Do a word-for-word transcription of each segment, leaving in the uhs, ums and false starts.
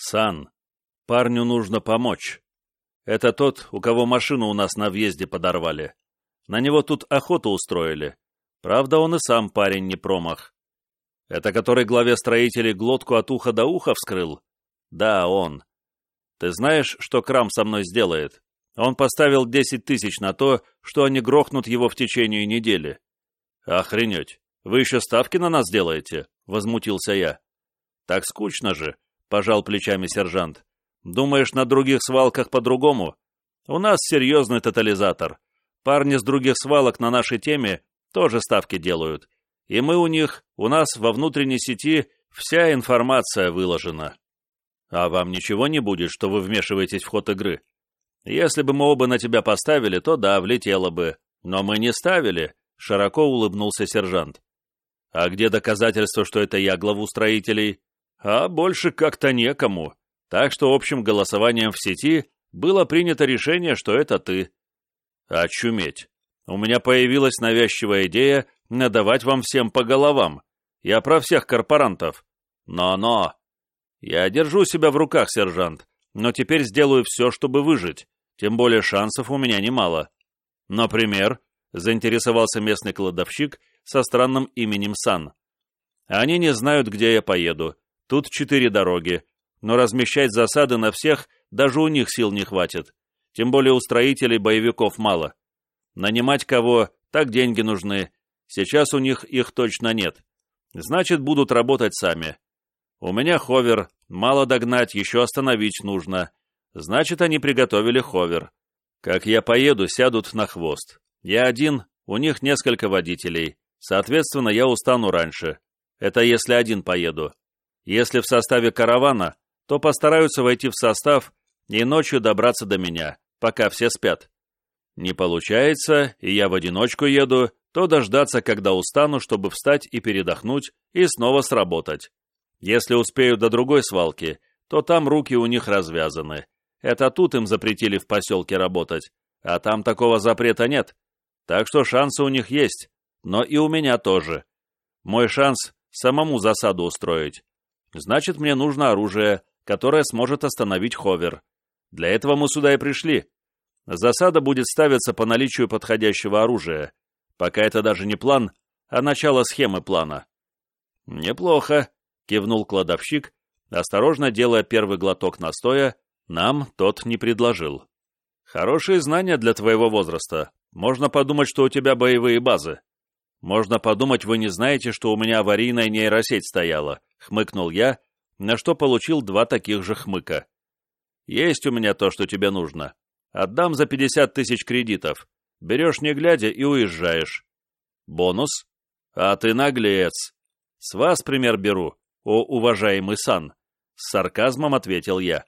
«Сан, парню нужно помочь. Это тот, у кого машину у нас на въезде подорвали. На него тут охоту устроили. Правда, он и сам парень не промах. Это который главе строителей глотку от уха до уха вскрыл? Да, он. Ты знаешь, что Крам со мной сделает? Он поставил десять тысяч на то, что они грохнут его в течение недели». «Охренеть! Вы еще ставки на нас делаете?» — возмутился я. «Так скучно же», — пожал плечами сержант. «Думаешь, на других свалках по-другому? У нас серьезный тотализатор. Парни с других свалок на нашей теме тоже ставки делают. И мы у них, у нас во внутренней сети вся информация выложена. А вам ничего не будет, что вы вмешиваетесь в ход игры? Если бы мы оба на тебя поставили, то да, влетело бы. Но мы не ставили», — широко улыбнулся сержант. «А где доказательства, что это я главу строителей?» «А больше как-то некому. Так что общим голосованием в сети было принято решение, что это ты». «Очуметь! У меня появилась навязчивая идея надавать вам всем по головам. Я про всех корпорантов. Но-но! Я держу себя в руках, сержант, но теперь сделаю все, чтобы выжить, тем более шансов у меня немало». «Например?» — заинтересовался местный кладовщик со странным именем Сан. «Они не знают, где я поеду. Тут четыре дороги, но размещать засады на всех даже у них сил не хватит. Тем более у строителей боевиков мало. Нанимать кого, так деньги нужны. Сейчас у них их точно нет. Значит, будут работать сами. У меня ховер, мало догнать, еще остановить нужно. Значит, они приготовили ховер. Как я поеду, сядут на хвост. Я один, у них несколько водителей. Соответственно, я устану раньше. Это если один поеду. Если в составе каравана, то постараются войти в состав и ночью добраться до меня, пока все спят. Не получается, и я в одиночку еду, то дождаться, когда устану, чтобы встать и передохнуть, и снова сработать. Если успею до другой свалки, то там руки у них развязаны. Это тут им запретили в поселке работать, а там такого запрета нет. Так что шансы у них есть, но и у меня тоже. Мой шанс — самому засаду устроить. Значит, мне нужно оружие, которое сможет остановить ховер. Для этого мы сюда и пришли. Засада будет ставиться по наличию подходящего оружия. Пока это даже не план, а начало схемы плана». «Неплохо», — кивнул кладовщик, осторожно делая первый глоток настоя, нам тот не предложил. «Хорошие знания для твоего возраста. Можно подумать, что у тебя боевые базы». «Можно подумать, вы не знаете, что у меня аварийная нейросеть стояла», — хмыкнул я, на что получил два таких же хмыка. «Есть у меня то, что тебе нужно. Отдам за пятьдесят тысяч кредитов. Берешь не глядя и уезжаешь». «Бонус? А ты наглец. С вас пример беру, о уважаемый Сан», — с сарказмом ответил я.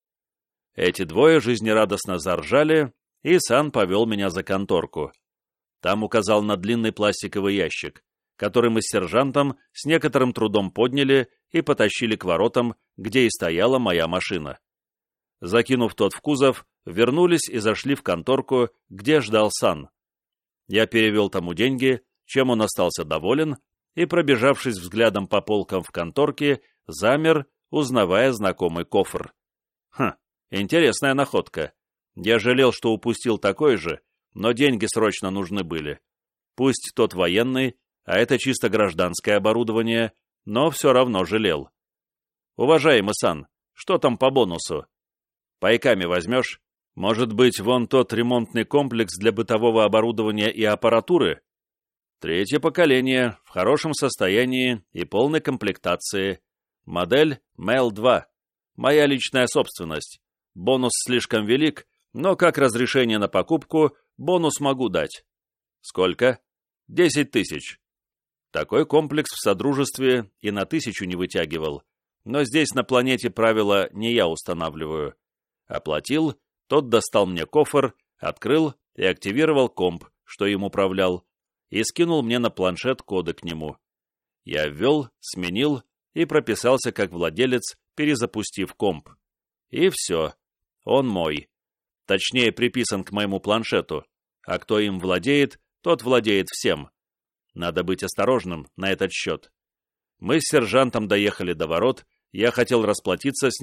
Эти двое жизнерадостно заржали, и Сан повел меня за конторку. Там указал на длинный пластиковый ящик, который мы с сержантом с некоторым трудом подняли и потащили к воротам, где и стояла моя машина. Закинув тот в кузов, вернулись и зашли в конторку, где ждал Сан. Я перевел тому деньги, чем он остался доволен, и, пробежавшись взглядом по полкам в конторке, замер, узнавая знакомый кофр. Хм, интересная находка. Я жалел, что упустил такой же, но деньги срочно нужны были. Пусть тот военный, а это чисто гражданское оборудование, но все равно жалел. «Уважаемый Сан, что там по бонусу? Пайками возьмешь? Может быть, вон тот ремонтный комплекс для бытового оборудования и аппаратуры? Третье поколение, в хорошем состоянии и полной комплектации. Модель эм эл два. Моя личная собственность. Бонус слишком велик, но как разрешение на покупку бонус могу дать. Сколько? Десять тысяч. Такой комплекс в Содружестве и на тысячу не вытягивал. Но здесь на планете правила не я устанавливаю. Оплатил, тот достал мне кофр, открыл и активировал комп, что им управлял, и скинул мне на планшет коды к нему. Я ввел, сменил и прописался как владелец, перезапустив комп. И все. Он мой. Точнее, приписан к моему планшету. А кто им владеет, тот владеет всем. Надо быть осторожным на этот счет. Мы с сержантом доехали до ворот, я хотел расплатиться с ним,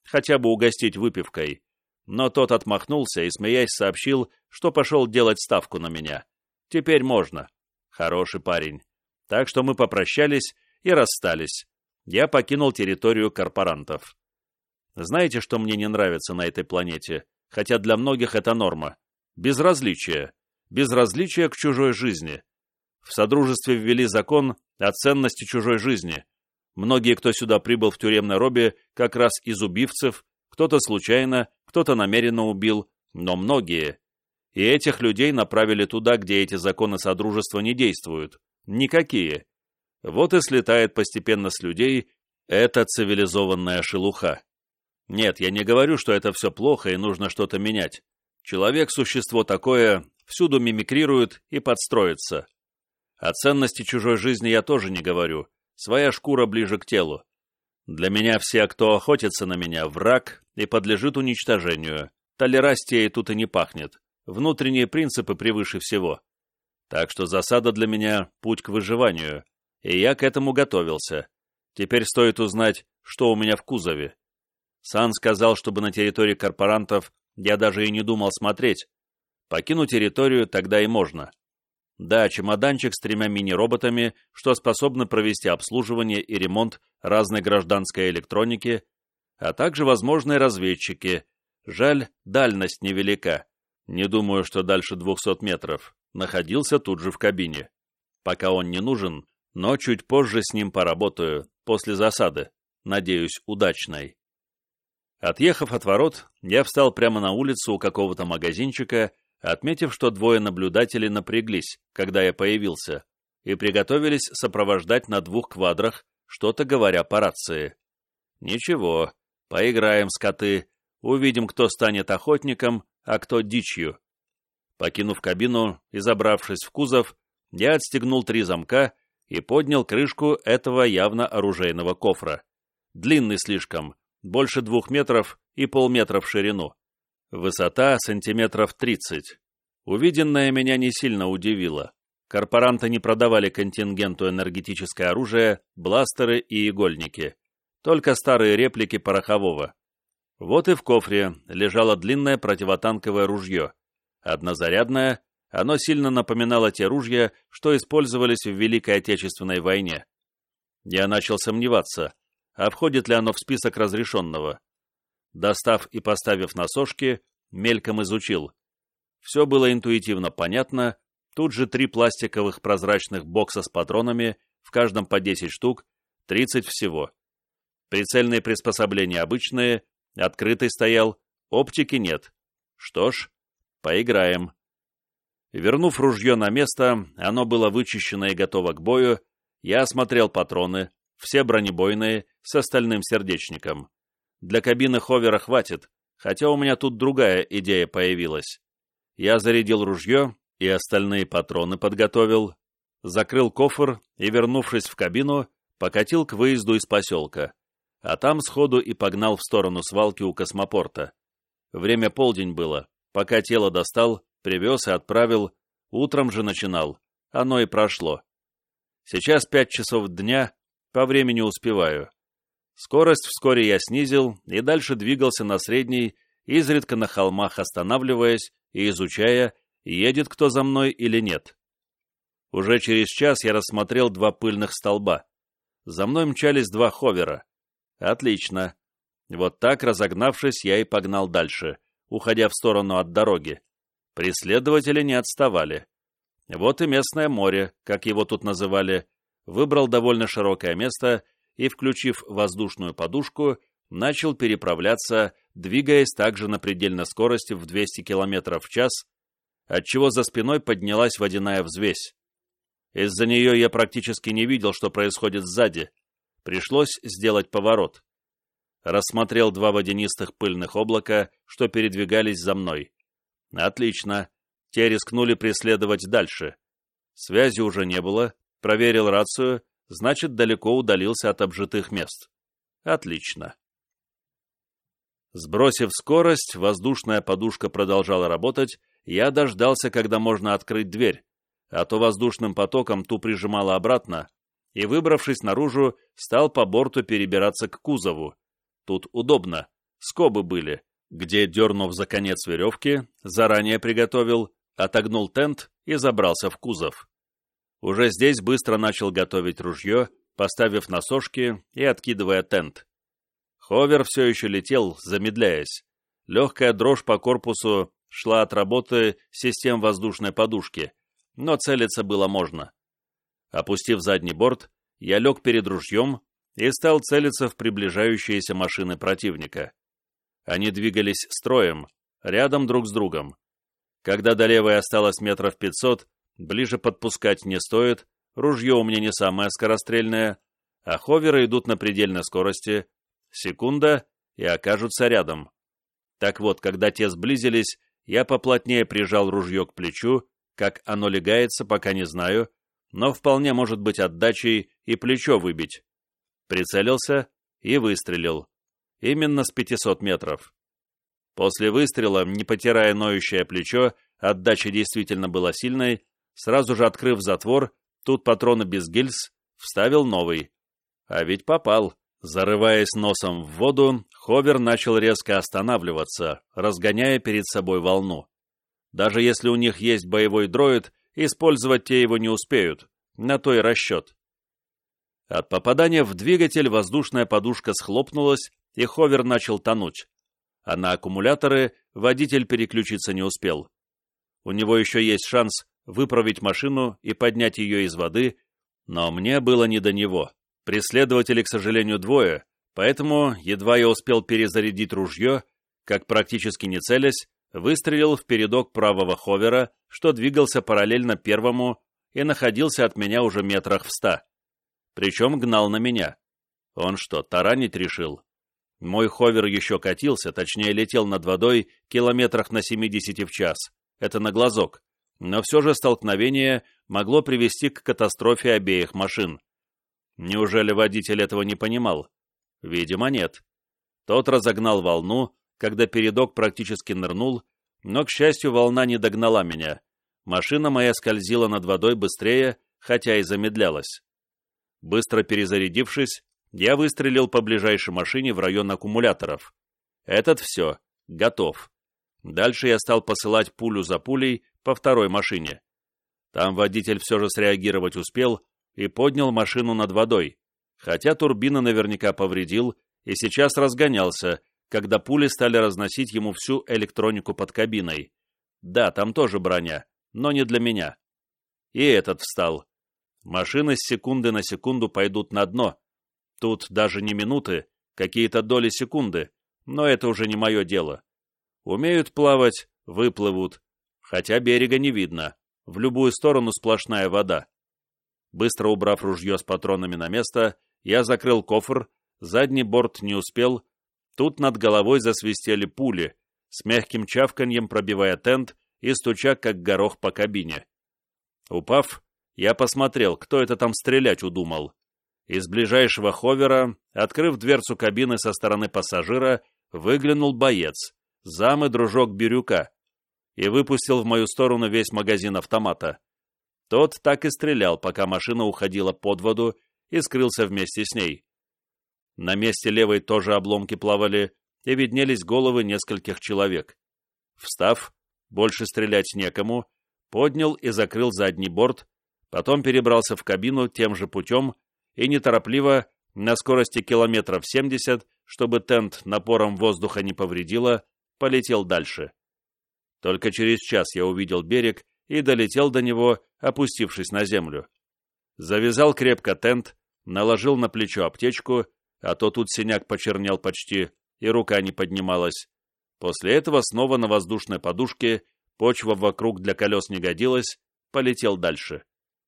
хотя бы угостить выпивкой, но тот отмахнулся и, смеясь, сообщил, что пошел делать ставку на меня. Теперь можно. Хороший парень. Так что мы попрощались и расстались. Я покинул территорию корпорантов. Знаете, что мне не нравится на этой планете, хотя для многих это норма? Безразличие. Безразличие к чужой жизни. В Содружестве ввели закон о ценности чужой жизни. Многие, кто сюда прибыл в тюремной робе, как раз из убивцев, кто-то случайно, кто-то намеренно убил, но многие. И этих людей направили туда, где эти законы Содружества не действуют. Никакие. Вот и слетает постепенно с людей эта цивилизованная шелуха. Нет, я не говорю, что это все плохо и нужно что-то менять. Человек – существо такое, всюду мимикрирует и подстроится. О ценности чужой жизни я тоже не говорю. Своя шкура ближе к телу. Для меня все, кто охотится на меня, враг и подлежит уничтожению. Толерастией тут и не пахнет. Внутренние принципы превыше всего. Так что засада для меня – путь к выживанию. И я к этому готовился. Теперь стоит узнать, что у меня в кузове. Сан сказал, чтобы на территории корпорантов я даже и не думал смотреть. Покину территорию тогда и можно. Да, чемоданчик с тремя мини-роботами, что способны провести обслуживание и ремонт разной гражданской электроники, а также возможные разведчики. Жаль, дальность невелика. Не думаю, что дальше двухсот метров. Находился тут же в кабине. Пока он не нужен, но чуть позже с ним поработаю, после засады. Надеюсь, удачной. Отъехав от ворот, я встал прямо на улицу у какого-то магазинчика, отметив, что двое наблюдателей напряглись, когда я появился, и приготовились сопровождать на двух квадрах, что-то говоря по рации. Ничего, поиграем, скоты, увидим, кто станет охотником, а кто дичью. Покинув кабину и забравшись в кузов, я отстегнул три замка и поднял крышку этого явно оружейного кофра. Длинный слишком, больше двух метров и полметра в ширину. Высота сантиметров тридцать. Увиденное меня не сильно удивило. Корпоранты не продавали контингенту энергетическое оружие, бластеры и игольники. Только старые реплики порохового. Вот и в кофре лежало длинное противотанковое ружье. Однозарядное, оно сильно напоминало те ружья, что использовались в Великой Отечественной войне. Я начал сомневаться, а входит ли оно в список разрешенного. Достав и поставив на сошки, мельком изучил. Все было интуитивно понятно, тут же три пластиковых прозрачных бокса с патронами, в каждом по десять штук, тридцать всего. Прицельные приспособления обычные, открытый стоял, оптики нет. Что ж, поиграем. Вернув ружье на место, оно было вычищено и готово к бою, я осмотрел патроны, все бронебойные, с остальным сердечником. Для кабины ховера хватит, хотя у меня тут другая идея появилась. Я зарядил ружье и остальные патроны подготовил, закрыл кофр и, вернувшись в кабину, покатил к выезду из поселка, а там сходу и погнал в сторону свалки у космопорта. Время полдень было, пока тело достал, привез и отправил, утром же начинал, оно и прошло. Сейчас пять часов дня, по времени успеваю. Скорость вскоре я снизил и дальше двигался на средней, изредка на холмах останавливаясь и изучая, едет кто за мной или нет. Уже через час я рассмотрел два пыльных столба. За мной мчались два ховера. Отлично. Вот так, разогнавшись, я и погнал дальше, уходя в сторону от дороги. Преследователи не отставали. Вот и местное море, как его тут называли, выбрал довольно широкое место и, включив воздушную подушку, начал переправляться, двигаясь также на предельной скорости в двести километров в час, отчего за спиной поднялась водяная взвесь. Из-за нее я практически не видел, что происходит сзади. Пришлось сделать поворот. Рассмотрел два водянистых пыльных облака, что передвигались за мной. Отлично. Те рискнули преследовать дальше. Связи уже не было. Проверил рацию, значит, далеко удалился от обжитых мест. Отлично. Сбросив скорость, воздушная подушка продолжала работать, я дождался, когда можно открыть дверь, а то воздушным потоком ту прижимало обратно, и, выбравшись наружу, стал по борту перебираться к кузову. Тут удобно. скобы были, где, дернув за конец веревки, заранее приготовил, отогнул тент и забрался в кузов. Уже здесь быстро начал готовить ружье, поставив на сошки и откидывая тент. Ховер все еще летел, замедляясь. Легкая дрожь по корпусу шла от работы систем воздушной подушки, но целиться было можно. Опустив задний борт, я лег перед ружьем и стал целиться в приближающиеся машины противника. Они двигались строем, рядом друг с другом. Когда до левой осталось метров пятьсот, ближе подпускать не стоит, ружье у меня не самое скорострельное, а ховеры идут на предельной скорости, секунда и окажутся рядом. Так вот, когда те сблизились, я поплотнее прижал ружье к плечу, как оно легается, пока не знаю, но вполне может быть отдачей и плечо выбить. Прицелился и выстрелил. Именно с пятисот метров. После выстрела, не потирая ноющее плечо, отдача действительно была сильной, сразу же открыв затвор, тут патроны без гильз, вставил новый. А ведь попал. Зарываясь носом в воду, ховер начал резко останавливаться, разгоняя перед собой волну. Даже если у них есть боевой дроид, использовать те его не успеют, на то и расчет. От попадания в двигатель воздушная подушка схлопнулась, и ховер начал тонуть, а на аккумуляторы водитель переключиться не успел. У него еще есть шанс выправить машину и поднять ее из воды, но мне было не до него. Преследователей, к сожалению, двое, поэтому, едва я успел перезарядить ружье, как практически не целясь, выстрелил в передок правого ховера, что двигался параллельно первому и находился от меня уже метрах в ста. Причем гнал на меня. Он что, таранить решил? Мой ховер еще катился, точнее летел над водой километрах на семидесяти в час. Это на глазок. Но все же столкновение могло привести к катастрофе обеих машин. Неужели водитель этого не понимал? Видимо, нет. Тот разогнал волну, когда передок практически нырнул, но, к счастью, волна не догнала меня. Машина моя скользила над водой быстрее, хотя и замедлялась. Быстро перезарядившись, я выстрелил по ближайшей машине в район аккумуляторов. Этот все, готов. Дальше я стал посылать пулю за пулей по второй машине. Там водитель все же среагировать успел и поднял машину над водой, хотя турбины наверняка повредил и сейчас разгонялся, когда пули стали разносить ему всю электронику под кабиной. Да, там тоже броня, но не для меня. И этот встал. Машины с секунды на секунду пойдут на дно. Тут даже не минуты, какие-то доли секунды, но это уже не мое дело. Умеют плавать, выплывут, хотя берега не видно, в любую сторону сплошная вода. Быстро убрав ружье с патронами на место, я закрыл кофр, задний борт не успел, тут над головой засвистели пули, с мягким чавканьем пробивая тент и стуча, как горох по кабине. Упав, я посмотрел, кто это там стрелять удумал. Из ближайшего ховера, открыв дверцу кабины со стороны пассажира, выглянул боец, зам и дружок Бирюка, и выпустил в мою сторону весь магазин автомата. Тот так и стрелял, пока машина уходила под воду и скрылся вместе с ней. На месте левой тоже обломки плавали, и виднелись головы нескольких человек. Встав, больше стрелять некому, поднял и закрыл задний борт, потом перебрался в кабину тем же путем и неторопливо, на скорости километров семьдесят, чтобы тент напором воздуха не повредило, полетел дальше. Только через час я увидел берег и долетел до него, опустившись на землю. Завязал крепко тент, наложил на плечо аптечку, а то тут синяк почернел почти, и рука не поднималась. После этого снова на воздушной подушке, почва вокруг для колес не годилась, полетел дальше.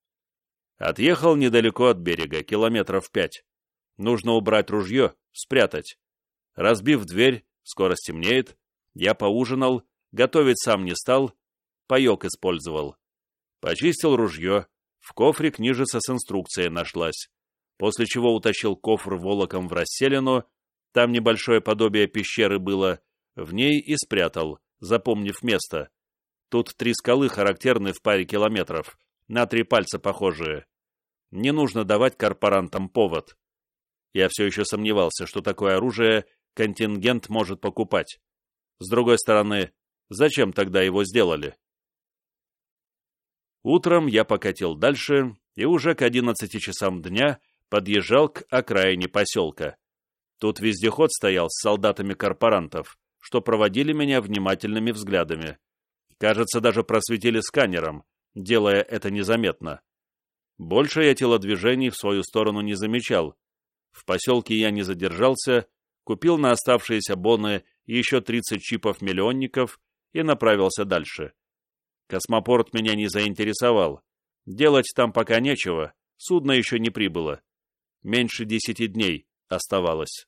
Отъехал недалеко от берега, километров пять. Нужно убрать ружье, спрятать. Разбив дверь, скоро стемнеет, я поужинал, готовить сам не стал, паек использовал. Почистил ружье, в кофре книжица с инструкцией нашлась, после чего утащил кофр волоком в расселину, там небольшое подобие пещеры было, в ней и спрятал, запомнив место. Тут три скалы характерны в паре километров, на три пальца похожие. Не нужно давать корпорантам повод. Я все еще сомневался, что такое оружие контингент может покупать. С другой стороны, зачем тогда его сделали? Утром я покатил дальше и уже к одиннадцати часам дня подъезжал к окраине поселка. Тут вездеход стоял с солдатами корпорантов, что проводили меня внимательными взглядами. Кажется, даже просветили сканером, делая это незаметно. Больше я телодвижений в свою сторону не замечал. В поселке я не задержался, купил на оставшиеся боны еще тридцать чипов-миллионников и направился дальше. Космопорт меня не заинтересовал. Делать там пока нечего, судно еще не прибыло. Меньше десяти дней оставалось.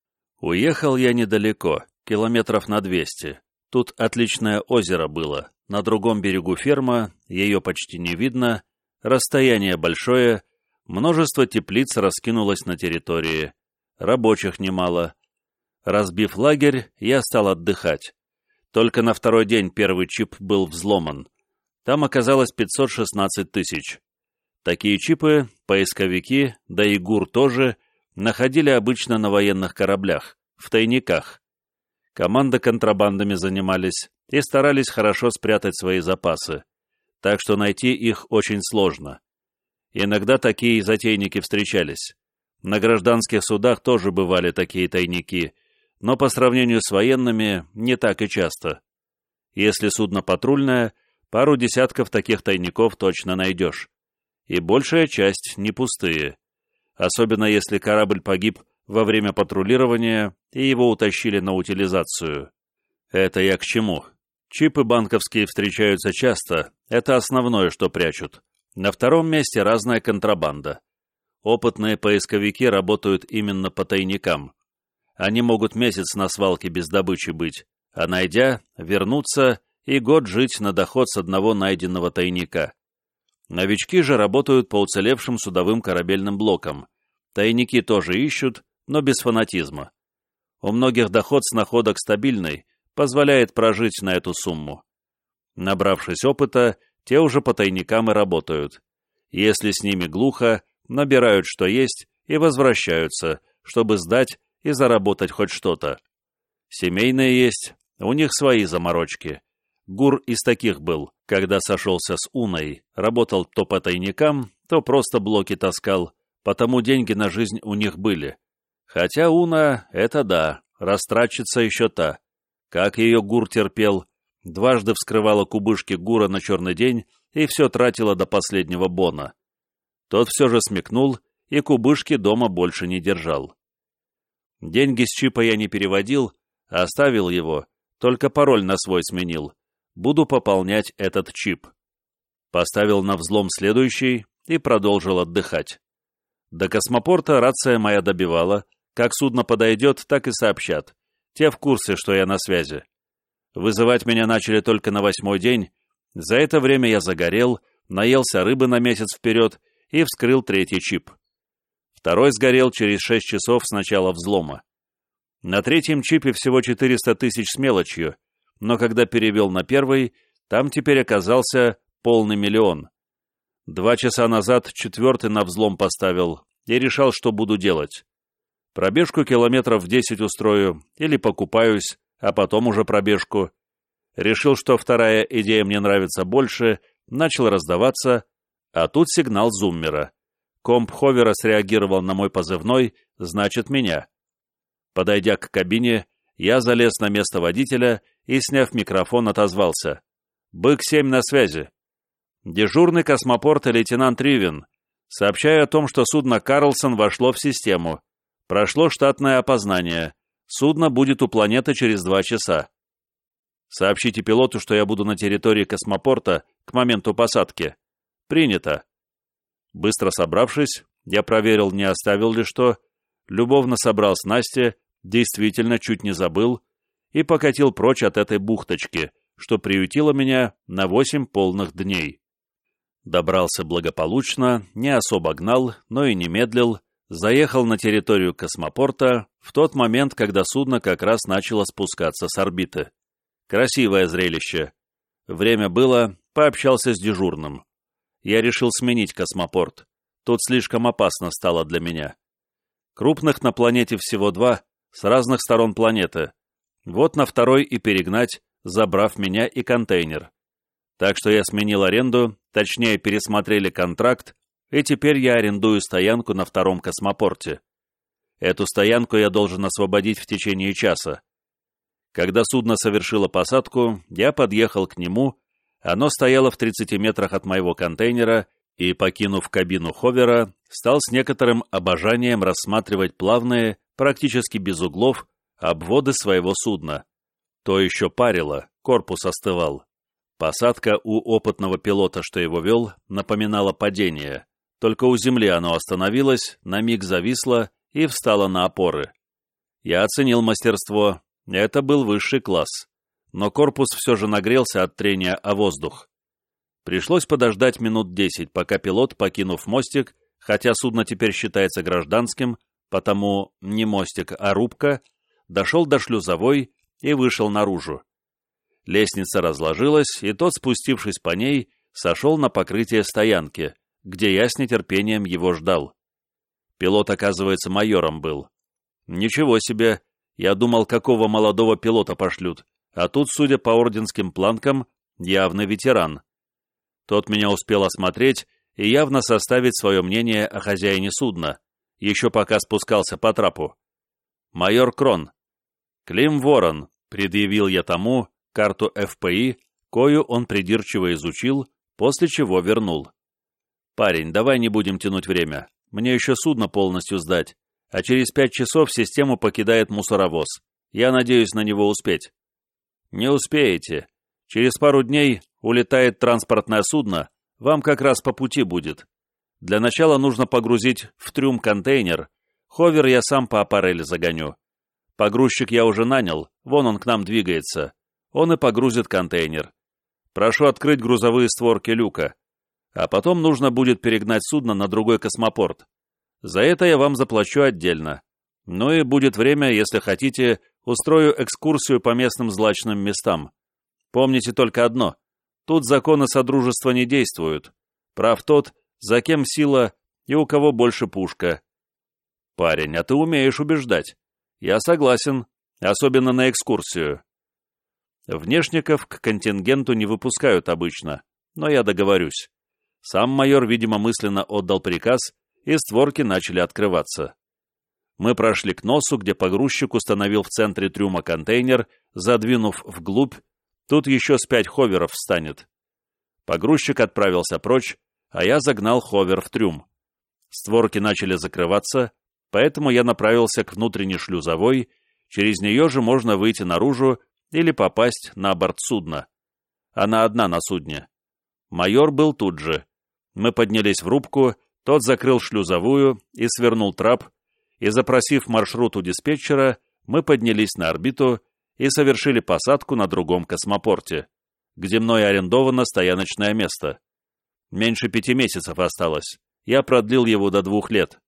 Уехал я недалеко, километров на двести. Тут отличное озеро было, на другом берегу ферма, ее почти не видно, расстояние большое, множество теплиц раскинулось на территории, рабочих немало. Разбив лагерь, я стал отдыхать. Только на второй день первый чип был взломан. Там оказалось пятьсот шестнадцать тысяч. Такие чипы, поисковики, да и ГУР тоже, находили обычно на военных кораблях, в тайниках. Команда контрабандами занимались и старались хорошо спрятать свои запасы, так что найти их очень сложно. Иногда такие затейники встречались. На гражданских судах тоже бывали такие тайники, но по сравнению с военными не так и часто. Если судно патрульное, пару десятков таких тайников точно найдешь. И большая часть не пустые. Особенно если корабль погиб во время патрулирования и его утащили на утилизацию. Это я к чему? Чипы банковские встречаются часто, это основное, что прячут. На втором месте разная контрабанда. Опытные поисковики работают именно по тайникам. Они могут месяц на свалке без добычи быть, а найдя, вернуться и год жить на доход с одного найденного тайника. Новички же работают по уцелевшим судовым корабельным блокам. Тайники тоже ищут, но без фанатизма. У многих доход с находок стабильный, позволяет прожить на эту сумму. Набравшись опыта, те уже по тайникам и работают. Если с ними глухо, набирают что есть и возвращаются, чтобы сдать и заработать хоть что-то. Семейные есть, у них свои заморочки. ГУР из таких был, когда сошелся с Уной, работал то по тайникам, то просто блоки таскал, потому деньги на жизнь у них были. Хотя Уна — это да, растратчица еще та. Как ее ГУР терпел, дважды вскрывала кубышки ГУРа на черный день и все тратила до последнего бона. Тот все же смекнул и кубышки дома больше не держал. Деньги с чипа я не переводил, а оставил его, только пароль на свой сменил. Буду пополнять этот чип. Поставил на взлом следующий и продолжил отдыхать. До космопорта рация моя добивала, как судно подойдет, так и сообщат. Те в курсе, что я на связи. Вызывать меня начали только на восьмой день. За это время я загорел, наелся рыбы на месяц вперед и вскрыл третий чип. Второй сгорел через шесть часов с начала взлома. На третьем чипе всего четыреста тысяч с мелочью, но когда перевел на первый, там теперь оказался полный миллион. Два часа назад четвертый на взлом поставил и решал, что буду делать. Пробежку километров десять устрою или покупаюсь, а потом уже пробежку. Решил, что вторая идея мне нравится больше, начал раздаваться, а тут сигнал зуммера. Комп ховера среагировал на мой позывной, значит меня. Подойдя к кабине, я залез на место водителя и, сняв микрофон, отозвался. «Бык семь на связи. Дежурный космопорта лейтенант Ривен. Сообщаю о том, что судно «Карлсон» вошло в систему. Прошло штатное опознание. Судно будет у планеты через два часа. Сообщите пилоту, что я буду на территории космопорта к моменту посадки. Принято». Быстро собравшись, я проверил, не оставил ли что, любовно собрал снасти, действительно чуть не забыл, и покатил прочь от этой бухточки, что приютило меня на восемь полных дней. Добрался благополучно, не особо гнал, но и не медлил, заехал на территорию космопорта в тот момент, когда судно как раз начало спускаться с орбиты. Красивое зрелище. Время было, пообщался с дежурным. Я решил сменить космопорт. Тут слишком опасно стало для меня. Крупных на планете всего два, с разных сторон планеты. Вот на второй и перегнать, забрав меня и контейнер. Так что я сменил аренду, точнее пересмотрели контракт, и теперь я арендую стоянку на втором космопорте. Эту стоянку я должен освободить в течение часа. Когда судно совершило посадку, я подъехал к нему, оно стояло в тридцати метрах от моего контейнера, и, покинув кабину ховера, стал с некоторым обожанием рассматривать плавные, практически без углов, обводы своего судна. То еще парило, корпус остывал. Посадка у опытного пилота, что его вел, напоминала падение. Только у земли оно остановилось, на миг зависло и встало на опоры. Я оценил мастерство, это был высший класс. Но корпус все же нагрелся от трения о воздух. Пришлось подождать минут десять, пока пилот, покинув мостик, хотя судно теперь считается гражданским, потому не мостик, а рубка, дошел до шлюзовой и вышел наружу. Лестница разложилась, и тот, спустившись по ней, сошел на покрытие стоянки, где я с нетерпением его ждал. Пилот, оказывается, майором был. Ничего себе, я думал, какого молодого пилота пошлют, а тут, судя по орденским планкам, явный ветеран. Тот меня успел осмотреть и явно составить свое мнение о хозяине судна, еще пока спускался по трапу. «Майор Крон». «Клим Ворон», — предъявил я тому карту эф пэ и, кою он придирчиво изучил, после чего вернул. «Парень, давай не будем тянуть время. Мне еще судно полностью сдать, а через пять часов систему покидает мусоровоз. Я надеюсь на него успеть». «Не успеете. Через пару дней улетает транспортное судно, вам как раз по пути будет. Для начала нужно погрузить в трюм контейнер. Ховер я сам по аппарели загоню. Погрузчик я уже нанял, вон он к нам двигается. Он и погрузит контейнер. Прошу открыть грузовые створки люка. А потом нужно будет перегнать судно на другой космопорт. За это я вам заплачу отдельно. Ну и будет время, если хотите, устрою экскурсию по местным злачным местам. Помните только одно. Тут законы Содружества не действуют. Прав тот, за кем сила и у кого больше пушка. Парень, а ты умеешь убеждать. Я согласен, особенно на экскурсию. Внешников к контингенту не выпускают обычно, но я договорюсь. Сам майор, видимо, мысленно отдал приказ, и створки начали открываться. Мы прошли к носу, где погрузчик установил в центре трюма контейнер, задвинув вглубь. Тут еще с пять ховеров встанет. Погрузчик отправился прочь, а я загнал ховер в трюм. Створки начали закрываться, поэтому я направился к внутренней шлюзовой, через нее же можно выйти наружу или попасть на борт судна. Она одна на судне. Майор был тут же. Мы поднялись в рубку, тот закрыл шлюзовую и свернул трап, и, запросив маршрут у диспетчера, мы поднялись на орбиту и совершили посадку на другом космопорте, где мной арендовано стояночное место. Меньше пяти месяцев осталось, я продлил его до двух лет.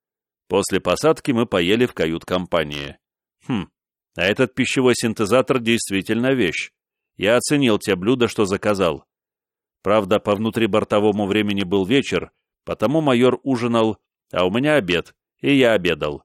После посадки мы поели в кают-компании. Хм, а этот пищевой синтезатор действительно вещь. Я оценил те блюда, что заказал. Правда, по внутрибортовому времени был вечер, потому майор ужинал, а у меня обед, и я обедал.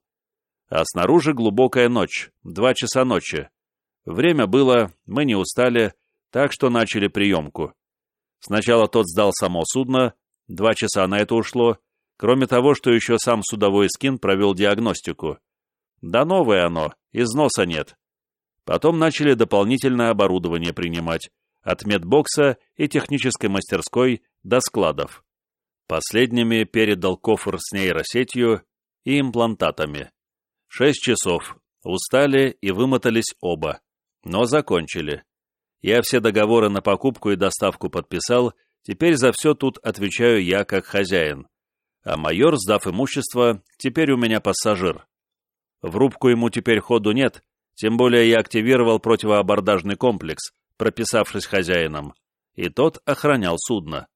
А снаружи глубокая ночь, два часа ночи. Время было, мы не устали, так что начали приемку. Сначала тот сдал само судно, два часа на это ушло, кроме того, что еще сам судовой эскин провел диагностику. Да новое оно, износа нет. Потом начали дополнительное оборудование принимать, от медбокса и технической мастерской до складов. Последними передал кофр с нейросетью и имплантатами. Шесть часов. Устали и вымотались оба. Но закончили. Я все договоры на покупку и доставку подписал, теперь за все тут отвечаю я как хозяин. А майор, сдав имущество, теперь у меня пассажир. В рубку ему теперь ходу нет, тем более я активировал противоабордажный комплекс, прописавшись хозяином, и тот охранял судно.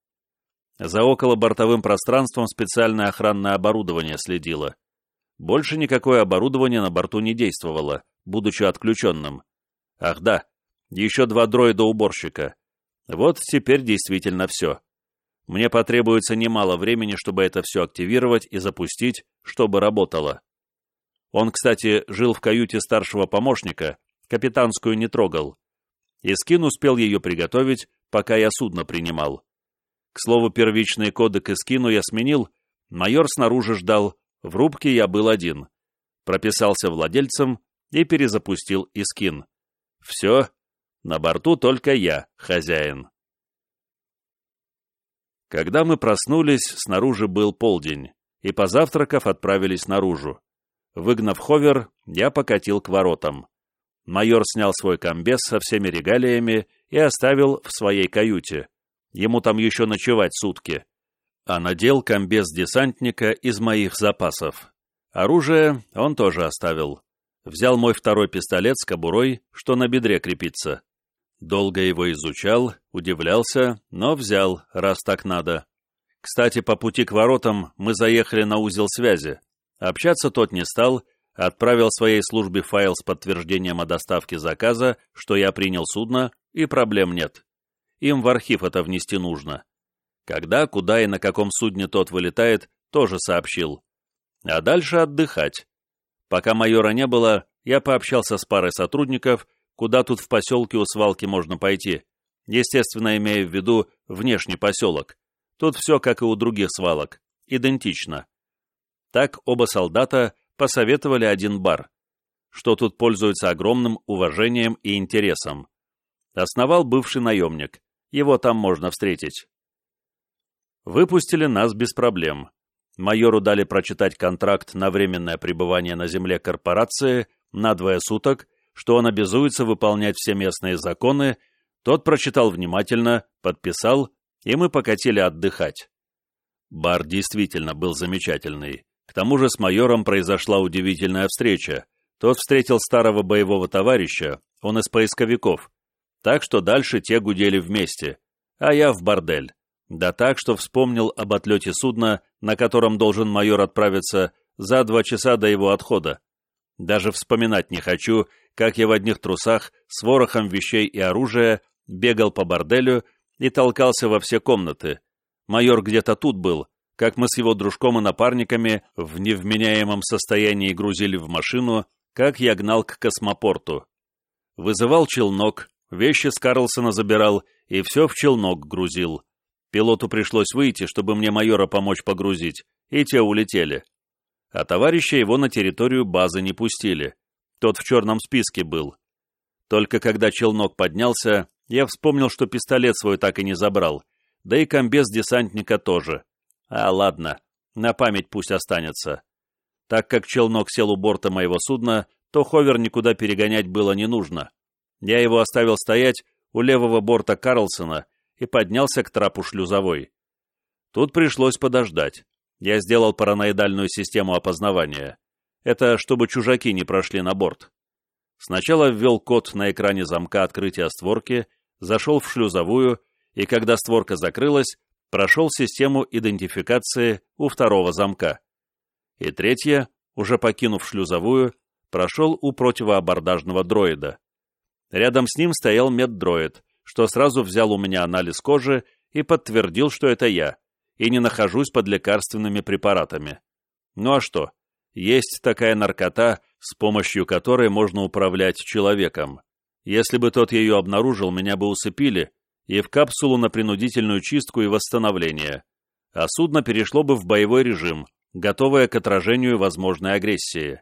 За околобортовым пространством специальное охранное оборудование следило. Больше никакое оборудование на борту не действовало, будучи отключенным. Ах да, еще два дроида-уборщика. Вот теперь действительно все. Мне потребуется немало времени, чтобы это все активировать и запустить, чтобы работало. Он, кстати, жил в каюте старшего помощника, капитанскую не трогал. Искин успел ее приготовить, пока я судно принимал. К слову, первичные коды к Искину я сменил, майор снаружи ждал, в рубке я был один. Прописался владельцем и перезапустил Искин. Все, на борту только я, хозяин. Когда мы проснулись, снаружи был полдень, и, позавтракав, отправились наружу. Выгнав ховер, я покатил к воротам. Майор снял свой комбез со всеми регалиями и оставил в своей каюте. Ему там еще ночевать сутки. А надел комбез десантника из моих запасов. Оружие он тоже оставил. Взял мой второй пистолет с кобурой, что на бедре крепится. Долго его изучал, удивлялся, но взял, раз так надо. Кстати, по пути к воротам мы заехали на узел связи. Общаться тот не стал, отправил своей службе файл с подтверждением о доставке заказа, что я принял судно, и проблем нет. Им в архив это внести нужно. Когда, куда и на каком судне тот вылетает, тоже сообщил. А дальше отдыхать. Пока майора не было, я пообщался с парой сотрудников, куда тут в поселке у свалки можно пойти, естественно, имея в виду внешний поселок. Тут все, как и у других свалок, идентично. Так оба солдата посоветовали один бар, что тут пользуется огромным уважением и интересом. Основал бывший наемник, его там можно встретить. Выпустили нас без проблем. Майору дали прочитать контракт на временное пребывание на земле корпорации на двое суток, что он обязуется выполнять все местные законы, тот прочитал внимательно, подписал, и мы покатили отдыхать. Бар действительно был замечательный. К тому же с майором произошла удивительная встреча. Тот встретил старого боевого товарища, он из поисковиков, так что дальше те гудели вместе, а я в бордель. Да так, что вспомнил об отлете судна, на котором должен майор отправиться за два часа до его отхода. Даже вспоминать не хочу, как я в одних трусах с ворохом вещей и оружия бегал по борделю и толкался во все комнаты. Майор где-то тут был, как мы с его дружком и напарниками в невменяемом состоянии грузили в машину, как я гнал к космопорту. Вызывал челнок, вещи с Карлсона забирал и все в челнок грузил. Пилоту пришлось выйти, чтобы мне майора помочь погрузить, и те улетели. А товарища его на территорию базы не пустили. Тот в черном списке был. Только когда челнок поднялся, я вспомнил, что пистолет свой так и не забрал, да и комбез десантника тоже. А ладно, на память пусть останется. Так как челнок сел у борта моего судна, то ховер никуда перегонять было не нужно. Я его оставил стоять у левого борта Карлсона и поднялся к трапу шлюзовой. Тут пришлось подождать. Я сделал параноидальную систему опознавания. Это чтобы чужаки не прошли на борт. Сначала ввел код на экране замка открытия створки, зашел в шлюзовую, и когда створка закрылась, прошел систему идентификации у второго замка. И третье, уже покинув шлюзовую, прошел у противоабордажного дроида. Рядом с ним стоял меддроид, что сразу взял у меня анализ кожи и подтвердил, что это я, и не нахожусь под лекарственными препаратами. Ну а что? Есть такая наркота, с помощью которой можно управлять человеком. Если бы тот ее обнаружил, меня бы усыпили, и в капсулу на принудительную чистку и восстановление, а судно перешло бы в боевой режим, готовое к отражению возможной агрессии.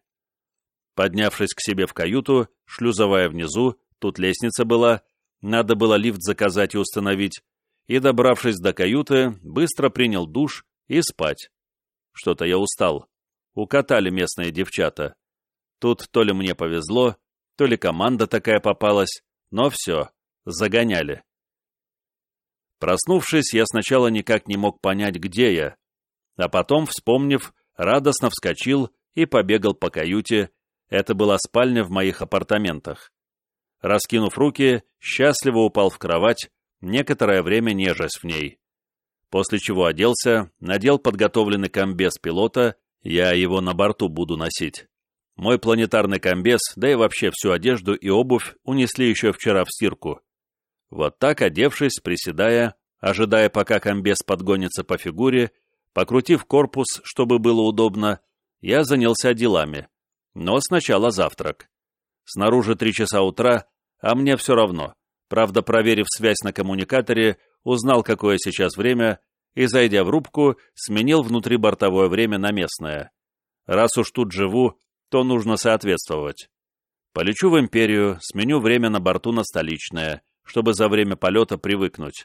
Поднявшись к себе в каюту, шлюзовая внизу, тут лестница была, надо было лифт заказать и установить, и, добравшись до каюты, быстро принял душ и спать. Что-то я устал. Укатали местные девчата. Тут то ли мне повезло, то ли команда такая попалась, но все, загоняли. Проснувшись, я сначала никак не мог понять, где я, а потом, вспомнив, радостно вскочил и побегал по каюте. Это была спальня в моих апартаментах. Раскинув руки, счастливо упал в кровать, некоторое время нежась в ней. После чего оделся, надел подготовленный комбез пилота, я его на борту буду носить. Мой планетарный комбез, да и вообще всю одежду и обувь унесли еще вчера в стирку. Вот так, одевшись, приседая, ожидая, пока комбез подгонится по фигуре, покрутив корпус, чтобы было удобно, я занялся делами. Но сначала завтрак. Снаружи три часа утра, а мне все равно. Правда, проверив связь на коммуникаторе, узнал, какое сейчас время, и, зайдя в рубку, сменил внутрибортовое время на местное. Раз уж тут живу, то нужно соответствовать. Полечу в Империю, сменю время на борту на столичное, чтобы за время полета привыкнуть.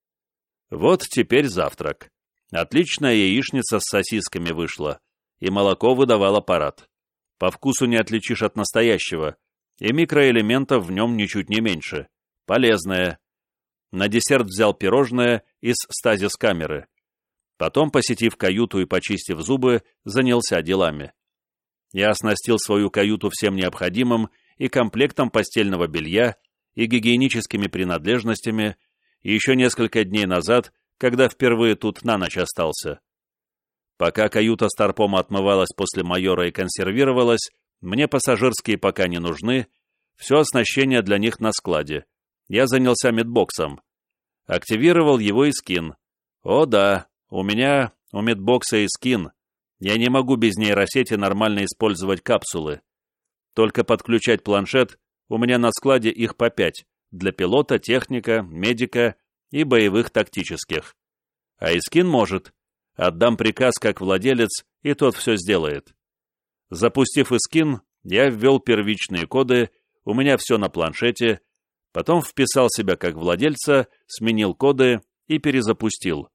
Вот теперь завтрак. Отличная яичница с сосисками вышла, и молоко выдавал аппарат. По вкусу не отличишь от настоящего, и микроэлементов в нем ничуть не меньше. Полезное. На десерт взял пирожное из стазис-камеры. Потом, посетив каюту и почистив зубы, занялся делами. Я оснастил свою каюту всем необходимым и комплектом постельного белья, и гигиеническими принадлежностями, и еще несколько дней назад, когда впервые тут на ночь остался. Пока каюта старпома отмывалась после майора и консервировалась, мне пассажирские пока не нужны, все оснащение для них на складе. Я занялся медбоксом. Активировал его и скин. О да, у меня, у медбокса и скин. Я не могу без нейросети нормально использовать капсулы. Только подключать планшет, у меня на складе их по пять, для пилота, техника, медика и боевых тактических. А Искин может. Отдам приказ как владелец, и тот все сделает. Запустив Искин, я ввел первичные коды, у меня все на планшете, потом вписал себя как владельца, сменил коды и перезапустил.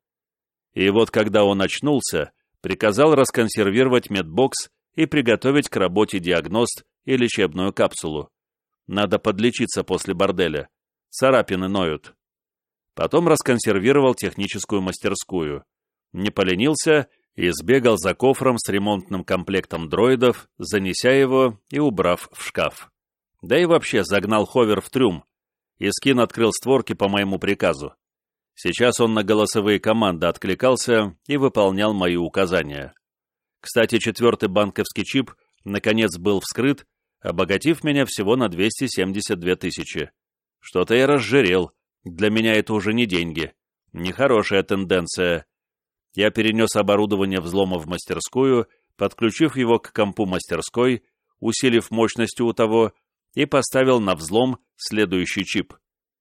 И вот когда он очнулся, приказал расконсервировать медбокс и приготовить к работе диагност и лечебную капсулу. Надо подлечиться после борделя. Царапины ноют. Потом расконсервировал техническую мастерскую. Не поленился и сбегал за кофром с ремонтным комплектом дроидов, занеся его и убрав в шкаф. Да и вообще загнал ховер в трюм. Искин открыл створки по моему приказу. Сейчас он на голосовые команды откликался и выполнял мои указания. Кстати, четвертый банковский чип наконец был вскрыт, обогатив меня всего на двести семьдесят две тысячи. Что-то я разжирел. Для меня это уже не деньги. Нехорошая тенденция. Я перенес оборудование взлома в мастерскую, подключив его к компу мастерской, усилив мощность у того, и поставил на взлом следующий чип.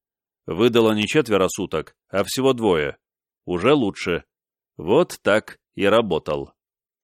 Выдало не четверо суток, а всего двое. Уже лучше. Вот так и работал.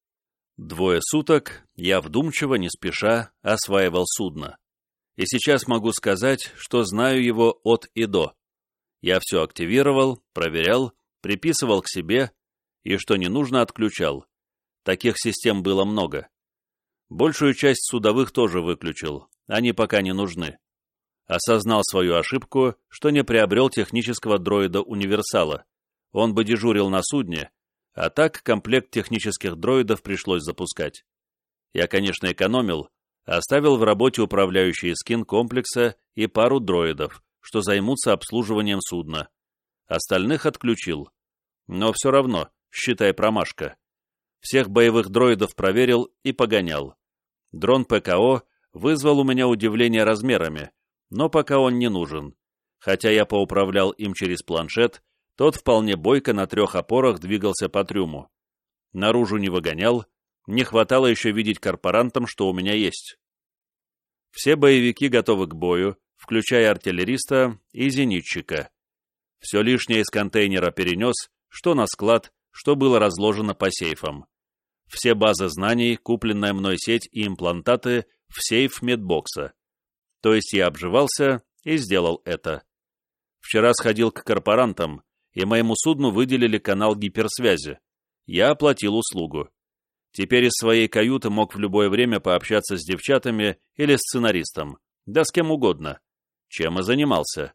Двое суток я вдумчиво, не спеша, осваивал судно. И сейчас могу сказать, что знаю его от и до. Я все активировал, проверял, приписывал к себе, и что не нужно, отключал. Таких систем было много. Большую часть судовых тоже выключил, они пока не нужны. Осознал свою ошибку, что не приобрел технического дроида-универсала. Он бы дежурил на судне, а так комплект технических дроидов пришлось запускать. Я, конечно, экономил, оставил в работе управляющий скин комплекса и пару дроидов, что займутся обслуживанием судна. Остальных отключил. Но все равно, считай, промашка. Всех боевых дроидов проверил и погонял. Дрон ПКО вызвал у меня удивление размерами, но пока он не нужен. Хотя я поуправлял им через планшет, тот вполне бойко на трех опорах двигался по трюму. Наружу не выгонял, не хватало еще видеть корпорантам, что у меня есть. Все боевики готовы к бою, включая артиллериста и зенитчика. Все лишнее из контейнера перенес, что на склад, что было разложено по сейфам. Все базы знаний, купленная мной сеть и имплантаты в сейф медбокса. То есть я обживался и сделал это. Вчера сходил к корпорантам, и моему судну выделили канал гиперсвязи. Я оплатил услугу. Теперь из своей каюты мог в любое время пообщаться с девчатами или сценаристом, да с кем угодно. Чем и занимался.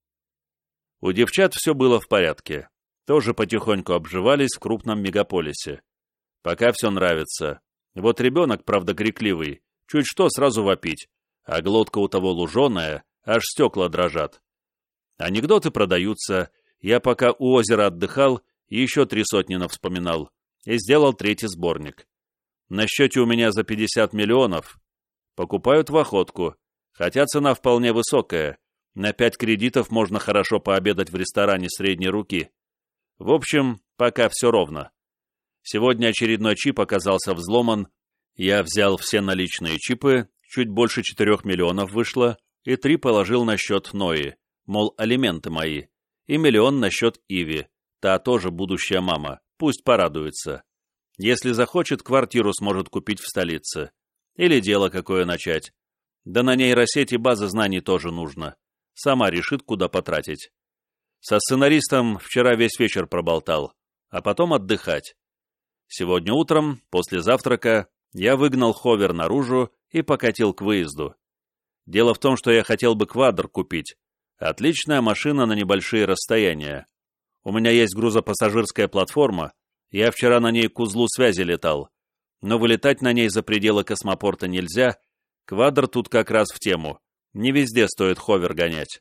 У девчат все было в порядке. Тоже потихоньку обживались в крупном мегаполисе. Пока все нравится. Вот ребенок, правда, крикливый, чуть что сразу вопить, а глотка у того луженая, аж стекла дрожат. Анекдоты продаются. Я пока у озера отдыхал, еще три сотни навспоминал и сделал третий сборник. На счете у меня за пятьдесят миллионов. Покупают в охотку, хотя цена вполне высокая. На пять кредитов можно хорошо пообедать в ресторане средней руки. В общем, пока все ровно. Сегодня очередной чип оказался взломан, Я взял все наличные чипы, чуть больше четырех миллионов вышло, и три положил на счет Нои, мол, алименты мои, и миллион на счет Иви, та тоже будущая мама, пусть порадуется. Если захочет, квартиру сможет купить в столице. Или дело какое начать. Да на нейросети базы знаний тоже нужно. Сама решит, куда потратить. Со сценаристом вчера весь вечер проболтал, а потом отдыхать. Сегодня утром, после завтрака, я выгнал ховер наружу и покатил к выезду. Дело в том, что я хотел бы квадр купить. Отличная машина на небольшие расстояния. У меня есть грузопассажирская платформа, я вчера на ней к узлу связи летал, но вылетать на ней за пределы космопорта нельзя, квадр тут как раз в тему, не везде стоит ховер гонять.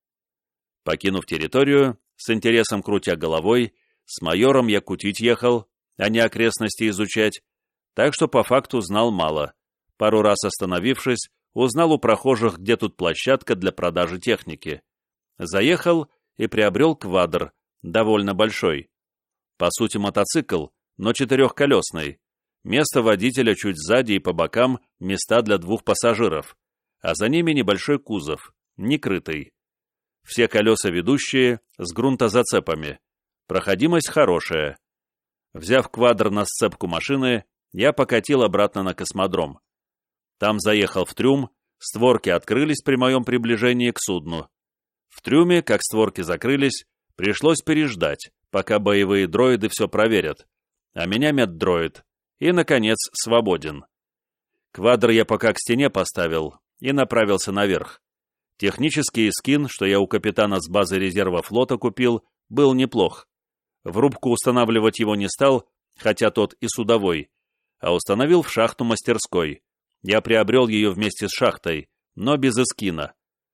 Покинув территорию, с интересом крутя головой, с майором я кутить ехал, а не окрестности изучать, так что по факту знал мало. Пару раз остановившись, узнал у прохожих, где тут площадка для продажи техники. Заехал и приобрел квадр, довольно большой. По сути мотоцикл, но четырехколесный. Место водителя чуть сзади и по бокам места для двух пассажиров, а за ними небольшой кузов, некрытый. Все колеса ведущие, с грунтозацепами. Проходимость хорошая. Взяв квадр на сцепку машины, я покатил обратно на космодром. Там заехал в трюм, створки открылись при моем приближении к судну. В трюме, как створки закрылись, пришлось переждать, пока боевые дроиды все проверят, а меня меддроид, и, наконец, свободен. Квадр я пока к стене поставил и направился наверх. Технический скин, что я у капитана с базы резерва флота купил, был неплох. В рубку устанавливать его не стал, хотя тот и судовой, а установил в шахту мастерской. Я приобрел ее вместе с шахтой, но без эскина.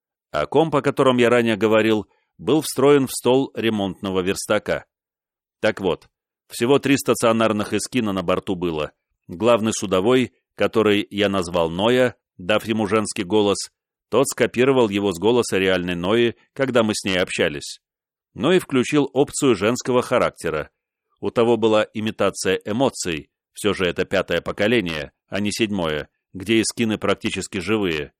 А комп, о котором я ранее говорил, был встроен в стол ремонтного верстака. Так вот, всего три стационарных эскина на борту было. Главный судовой, который я назвал Ноя, дав ему женский голос, тот скопировал его с голоса реальной Нои, когда мы с ней общались. Но и включил опцию женского характера. У того была имитация эмоций, все же это пятое поколение, а не седьмое, где эскины практически живые.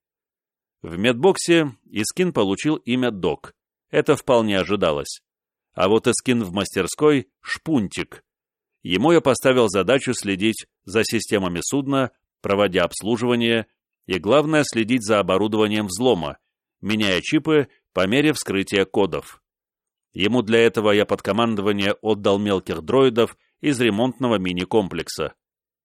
В медбоксе эскин получил имя Док. Это вполне ожидалось. А вот эскин в мастерской — Шпунтик. Ему я поставил задачу следить за системами судна, проводя обслуживание, и, главное, следить за оборудованием взлома, меняя чипы по мере вскрытия кодов. Ему для этого я под командование отдал мелких дроидов из ремонтного мини-комплекса.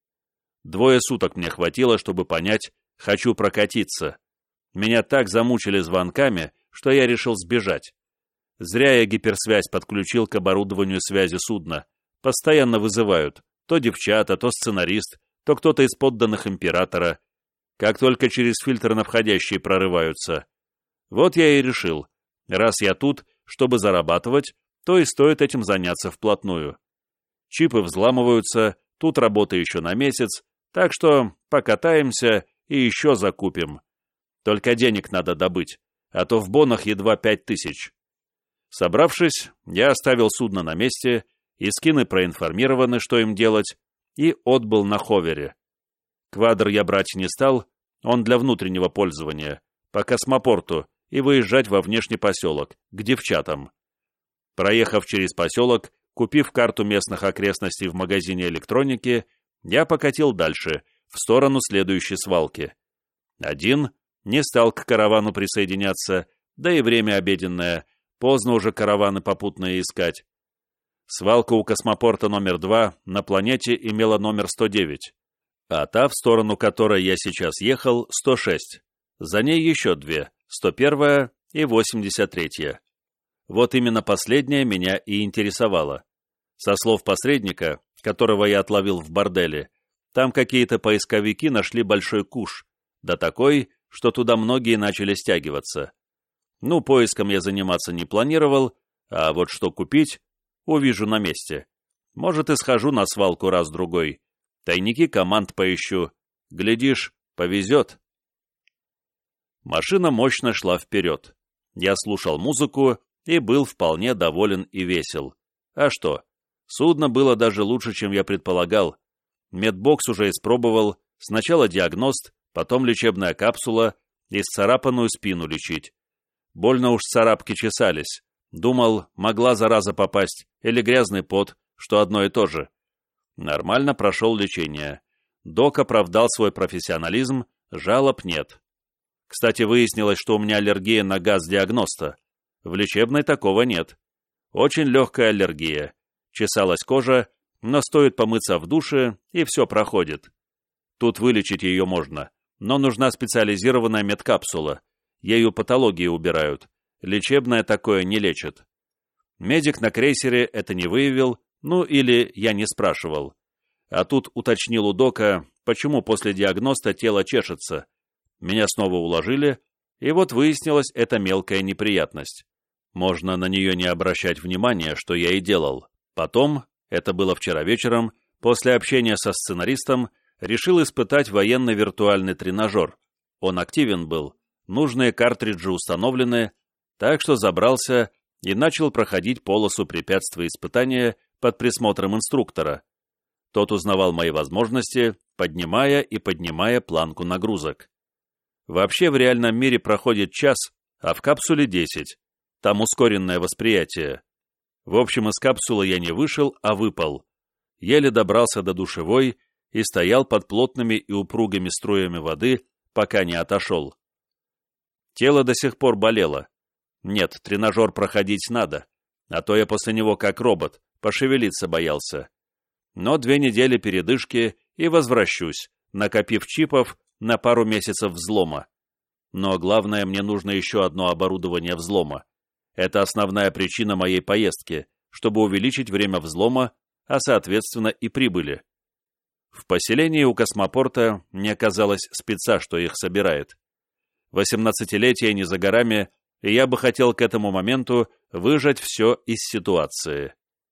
Двое суток мне хватило, чтобы понять, хочу прокатиться. Меня так замучили звонками, что я решил сбежать. Зря я гиперсвязь подключил к оборудованию связи судна. Постоянно вызывают. То девчата, то сценарист, то кто-то из подданных императора. Как только через фильтр на входящие прорываются. Вот я и решил, раз я тут, чтобы зарабатывать, то и стоит этим заняться вплотную. Чипы взламываются, тут работа еще на месяц, так что покатаемся и еще закупим. Только денег надо добыть, а то в бонах едва пять тысяч. Собравшись, я оставил судно на месте, и скины проинформированы, что им делать, и отбыл на ховере. Квадр я брать не стал, он для внутреннего пользования, по космопорту, и выезжать во внешний поселок, к девчатам. Проехав через поселок, купив карту местных окрестностей в магазине электроники, я покатил дальше, в сторону следующей свалки. Один, не стал к каравану присоединяться, да и время обеденное, поздно уже караваны попутные искать. Свалка у космопорта номер два на планете имела номер сто девять, а та, в сторону которой я сейчас ехал, сто шесть. За ней еще две, сто первая и восемьдесят третья. Вот именно последняя меня и интересовала. Со слов посредника, которого я отловил в борделе, там какие-то поисковики нашли большой куш, да такой, что туда многие начали стягиваться. Ну, поиском я заниматься не планировал, а вот что купить, увижу на месте. Может, и схожу на свалку раз-другой. Тайники команд поищу. Глядишь, повезет. Машина мощно шла вперед. Я слушал музыку и был вполне доволен и весел. А что? Судно было даже лучше, чем я предполагал. Медбокс уже испробовал, Сначала диагност, потом лечебная капсула, исцарапанную спину лечить. Больно уж царапки чесались. Думал, могла зараза попасть, или грязный пот, что одно и то же. Нормально прошел лечение. Док оправдал свой профессионализм, жалоб нет. Кстати, выяснилось, что у меня аллергия на газ диагноста. В лечебной такого нет. Очень легкая аллергия. Чесалась кожа, но стоит помыться в душе, и все проходит. Тут вылечить ее можно, но нужна специализированная медкапсула. Ею патологии убирают. Лечебная такое не лечит. Медик на крейсере это не выявил, ну или я не спрашивал. А тут уточнил у дока, почему после диагноста тело чешется. Меня снова уложили, и вот выяснилась эта мелкая неприятность. Можно на нее не обращать внимания, что я и делал. Потом, это было вчера вечером, после общения со сценаристом, решил испытать военно-виртуальный тренажер. Он активен был, нужные картриджи установлены, так что забрался и начал проходить полосу препятствий испытания под присмотром инструктора. Тот узнавал мои возможности, поднимая и поднимая планку нагрузок. Вообще в реальном мире проходит час, а в капсуле десять. Там ускоренное восприятие. В общем, из капсулы я не вышел, а выпал. Еле добрался до душевой и стоял под плотными и упругими струями воды, пока не отошел. Тело до сих пор болело. Нет, тренажер проходить надо, а то я после него как робот, пошевелиться боялся. Но две недели передышки и возвращусь, накопив чипов на пару месяцев взлома. Но главное, мне нужно еще одно оборудование взлома. Это основная причина моей поездки, чтобы увеличить время взлома, а соответственно и прибыли. В поселении у космопорта не оказалось спеца, что их собирает. Восемнадцатилетие не за горами, и я бы хотел к этому моменту выжать все из ситуации.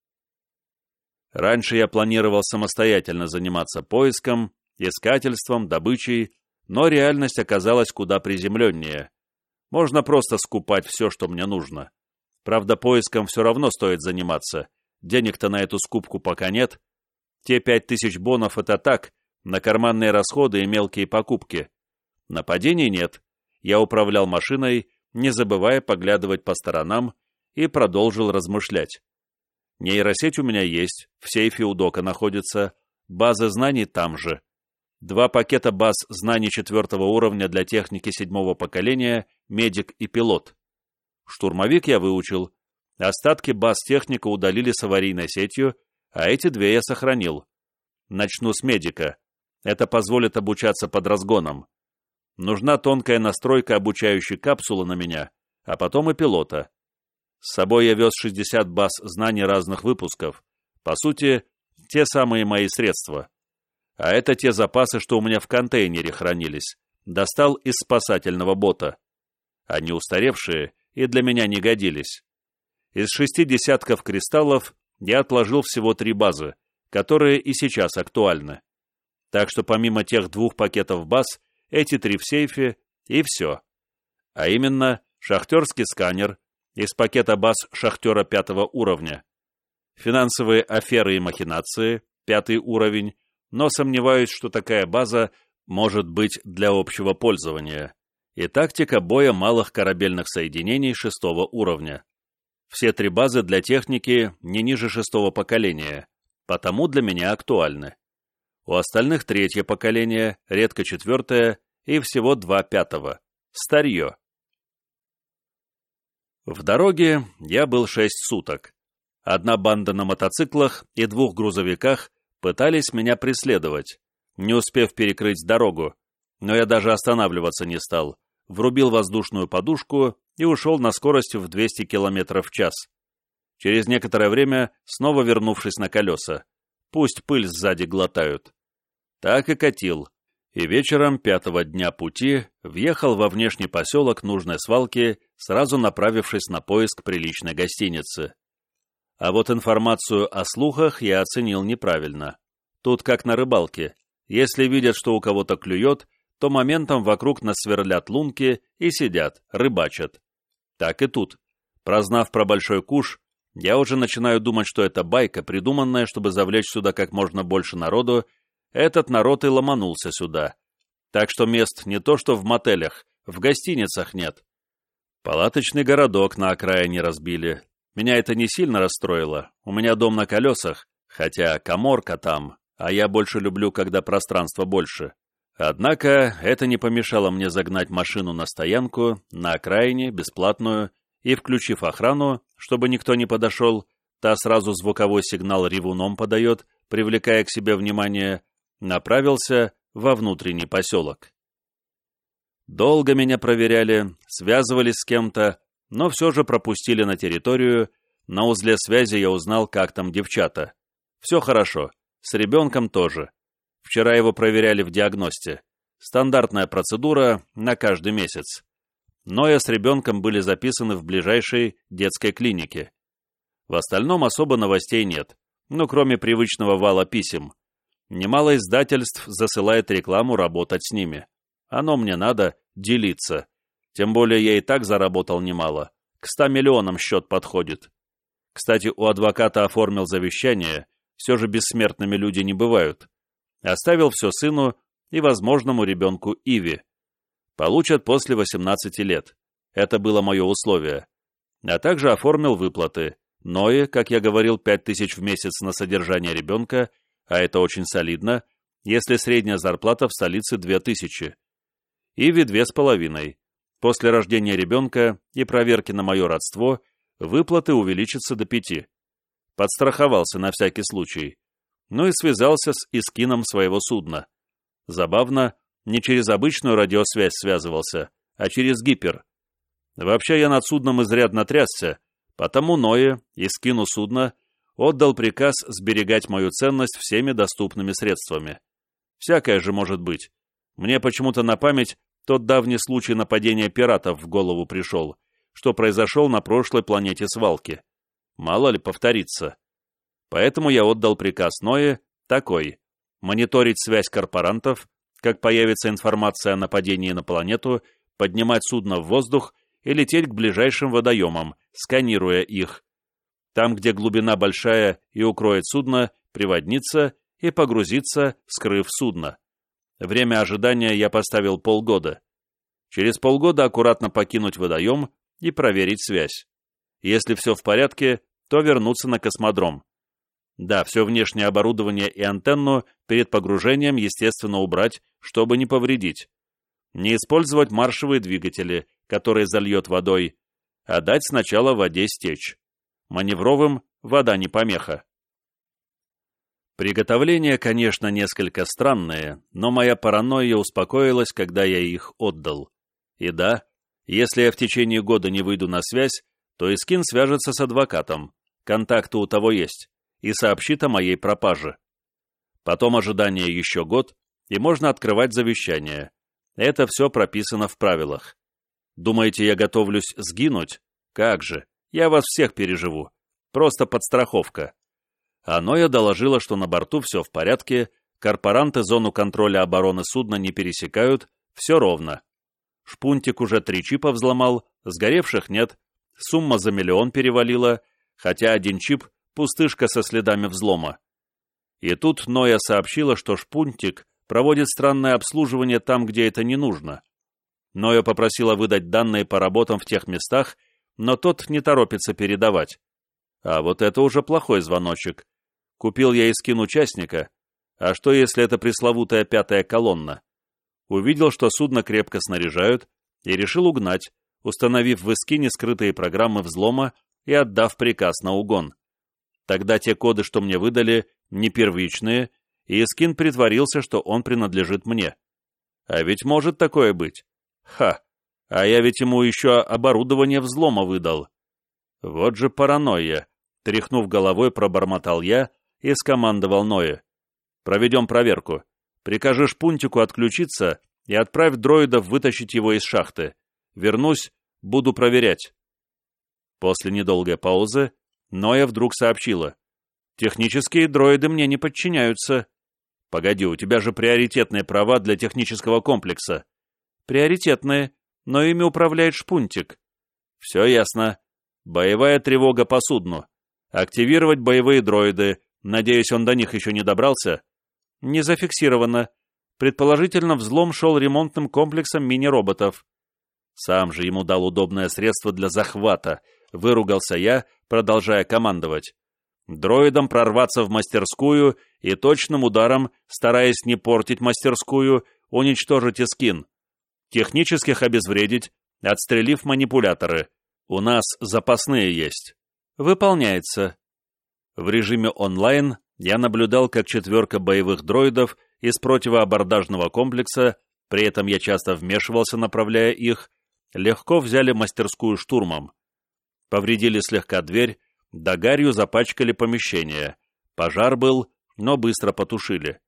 Раньше я планировал самостоятельно заниматься поиском, искательством, добычей, но реальность оказалась куда приземленнее. Можно просто скупать все, что мне нужно. Правда, поиском все равно стоит заниматься. Денег-то на эту скупку пока нет. Те пять тысяч бонов — это так, на карманные расходы и мелкие покупки. Нападений нет. Я управлял машиной, не забывая поглядывать по сторонам, и продолжил размышлять. Нейросеть у меня есть, в сейфе у дока находится, база знаний там же. Два пакета баз знаний четвертого уровня для техники седьмого поколения, медик и пилот. Штурмовик я выучил. Остатки баз техника удалили с аварийной сетью, а эти две я сохранил. Начну с медика. Это позволит обучаться под разгоном. Нужна тонкая настройка обучающей капсулы на меня, а потом и пилота. С собой я вез шестьдесят баз знаний разных выпусков. По сути, те самые мои средства. А это те запасы, что у меня в контейнере хранились. Достал из спасательного бота. Они устаревшие и для меня не годились. Из шести десятков кристаллов я отложил всего три базы, которые и сейчас актуальны. Так что помимо тех двух пакетов баз, эти три в сейфе и все. А именно, шахтерский сканер из пакета баз шахтера пятого уровня, финансовые аферы и махинации, пятый уровень, но сомневаюсь, что такая база может быть для общего пользования, и тактика боя малых корабельных соединений шестого уровня. Все три базы для техники не ниже шестого поколения, потому для меня актуальны. У остальных третье поколение, редко четвертое и всего два пятого. Старье. В дороге я был шесть суток. Одна банда на мотоциклах и двух грузовиках пытались меня преследовать, не успев перекрыть дорогу, но я даже останавливаться не стал, врубил воздушную подушку и ушел на скорости в двести километров в час. Через некоторое время, снова вернувшись на колеса, пусть пыль сзади глотают. Так и катил, и вечером пятого дня пути въехал во внешний поселок нужной свалки, сразу направившись на поиск приличной гостиницы. А вот информацию о слухах я оценил неправильно. Тут как на рыбалке. Если видят, что у кого-то клюет, то моментом вокруг нас сверлят лунки и сидят, рыбачат. Так и тут. Прознав про большой куш, я уже начинаю думать, что это байка, придуманная, чтобы завлечь сюда как можно больше народу, этот народ и ломанулся сюда. Так что мест не то что в мотелях, в гостиницах нет. Палаточный городок на окраине разбили. Меня это не сильно расстроило. У меня дом на колесах, хотя каморка там, а я больше люблю, когда пространства больше. Однако это не помешало мне загнать машину на стоянку, на окраине, бесплатную, и, включив охрану, чтобы никто не подошел, та сразу звуковой сигнал ревуном подает, привлекая к себе внимание, направился во внутренний поселок. Долго меня проверяли, связывались с кем-то, но все же пропустили на территорию. На узле связи я узнал, как там девчата. Все хорошо, с ребенком тоже. Вчера его проверяли в диагносте. Стандартная процедура на каждый месяц. Но я с ребенком были записаны в ближайшей детской клинике. В остальном особо новостей нет, ну кроме привычного вала писем. Немало издательств засылает рекламу работать с ними. Оно мне надо делиться. Тем более я и так заработал немало. К ста миллионам счет подходит. Кстати, у адвоката оформил завещание. Все же бессмертными люди не бывают. Оставил все сыну и возможному ребенку Иве. Получат после восемнадцати лет. Это было мое условие. А также оформил выплаты. Ное, как я говорил, пять тысяч в месяц на содержание ребенка, а это очень солидно, если средняя зарплата в столице две тысячи. Иве две с половиной. После рождения ребенка и проверки на мое родство выплаты увеличатся до пяти. Подстраховался на всякий случай. Ну и связался с Искином своего судна. Забавно, не через обычную радиосвязь связывался, а через гипер. Вообще я над судном изрядно трясся, потому Ное, Искину судна, отдал приказ сберегать мою ценность всеми доступными средствами. Всякое же может быть. Мне почему-то на память тот давний случай нападения пиратов в голову пришел, что произошел на прошлой планете свалки. Мало ли повторится. Поэтому я отдал приказ Ное такой: мониторить связь корпорантов, как появится информация о нападении на планету, поднимать судно в воздух и лететь к ближайшим водоемам, сканируя их. Там, где глубина большая и укроет судно, приводниться и погрузиться, скрыв судно. Время ожидания я поставил полгода. Через полгода аккуратно покинуть водоем и проверить связь. Если все в порядке, то вернуться на космодром. Да, все внешнее оборудование и антенну перед погружением, естественно, убрать, чтобы не повредить. Не использовать маршевые двигатели, которые зальет водой, а дать сначала воде стечь. Маневровым вода не помеха. Приготовления, конечно, несколько странные, но моя паранойя успокоилась, когда я их отдал. И да, если я в течение года не выйду на связь, то Искин свяжется с адвокатом, контакты у того есть, и сообщит о моей пропаже. Потом ожидание еще год, и можно открывать завещание. Это все прописано в правилах. Думаете, я готовлюсь сгинуть? Как же, я вас всех переживу. Просто подстраховка. А Ноя доложила, что на борту все в порядке, корпоранты зону контроля обороны судна не пересекают, все ровно. Шпунтик уже три чипа взломал, сгоревших нет, сумма за миллион перевалила, хотя один чип — пустышка со следами взлома. И тут Ноя сообщила, что Шпунтик проводит странное обслуживание там, где это не нужно. Ноя попросила выдать данные по работам в тех местах, но тот не торопится передавать. А вот это уже плохой звоночек. Купил я Искин участника, а что если это пресловутая пятая колонна? Увидел, что судно крепко снаряжают, и решил угнать, установив в Искине скрытые программы взлома и отдав приказ на угон. Тогда те коды, что мне выдали, не первичные, и Искин притворился, что он принадлежит мне. А ведь может такое быть. Ха! А я ведь ему еще оборудование взлома выдал. Вот же паранойя! Тряхнув головой, пробормотал я и скомандовал Ное: проведем проверку. Прикажи Шпунтику отключиться и отправь дроидов вытащить его из шахты. Вернусь, буду проверять. После недолгой паузы Ноя вдруг сообщила: технические дроиды мне не подчиняются. Погоди, у тебя же приоритетные права для технического комплекса. Приоритетные, но ими управляет Шпунтик. Все ясно. Боевая тревога по судну. Активировать боевые дроиды. Надеюсь, он до них еще не добрался? Не зафиксировано. Предположительно, взлом шел ремонтным комплексом мини-роботов. Сам же ему дал удобное средство для захвата, выругался я, продолжая командовать. Дроидам прорваться в мастерскую и точным ударом, стараясь не портить мастерскую, уничтожить Искин. Технических обезвредить, отстрелив манипуляторы. У нас запасные есть. Выполняется. В режиме онлайн я наблюдал, как четверка боевых дроидов из противоабордажного комплекса, при этом я часто вмешивался, направляя их, легко взяли мастерскую штурмом. Повредили слегка дверь, да гарью запачкали помещение. Пожар был, но быстро потушили.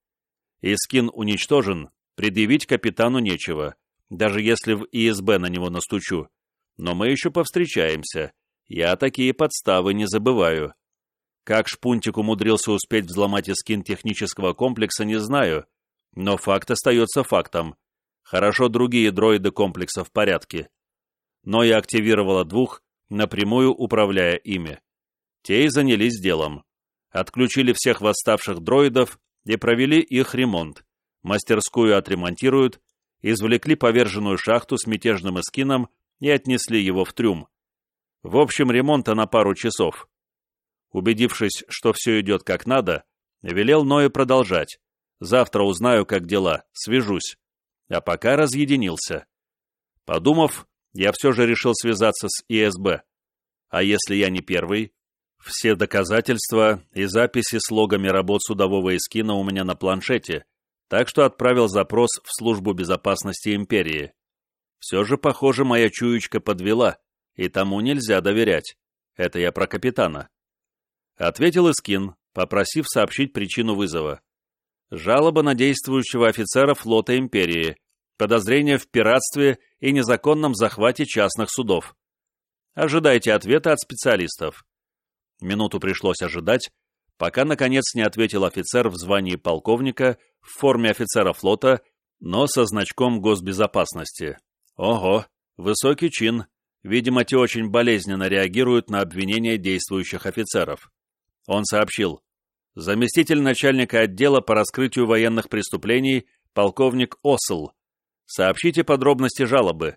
Искин уничтожен, предъявить капитану нечего, даже если в ИСБ на него настучу. Но мы еще повстречаемся. Я такие подставы не забываю. Как Шпунтик умудрился успеть взломать Искин технического комплекса, не знаю, но факт остается фактом. Хорошо другие дроиды комплекса в порядке. Но я активировала двух, напрямую управляя ими. Те и занялись делом. Отключили всех восставших дроидов и провели их ремонт. Мастерскую отремонтируют, извлекли поверженную шахту с мятежным Искином и отнесли его в трюм. В общем, ремонта на пару часов. Убедившись, что все идет как надо, велел Ное продолжать. Завтра узнаю, как дела, свяжусь. А пока разъединился. Подумав, я все же решил связаться с ИСБ. А если я не первый? Все доказательства и записи с логами работ судового Искина у меня на планшете, так что отправил запрос в службу безопасности империи. Все же, похоже, моя чуечка подвела, и тому нельзя доверять. Это я про капитана. Ответил Искин, попросив сообщить причину вызова. Жалоба на действующего офицера флота империи, подозрение в пиратстве и незаконном захвате частных судов. Ожидайте ответа от специалистов. Минуту пришлось ожидать, пока, наконец, не ответил офицер в звании полковника в форме офицера флота, но со значком госбезопасности. Ого, высокий чин. Видимо, те очень болезненно реагируют на обвинения действующих офицеров. Он сообщил: заместитель начальника отдела по раскрытию военных преступлений, полковник Осл. Сообщите подробности жалобы.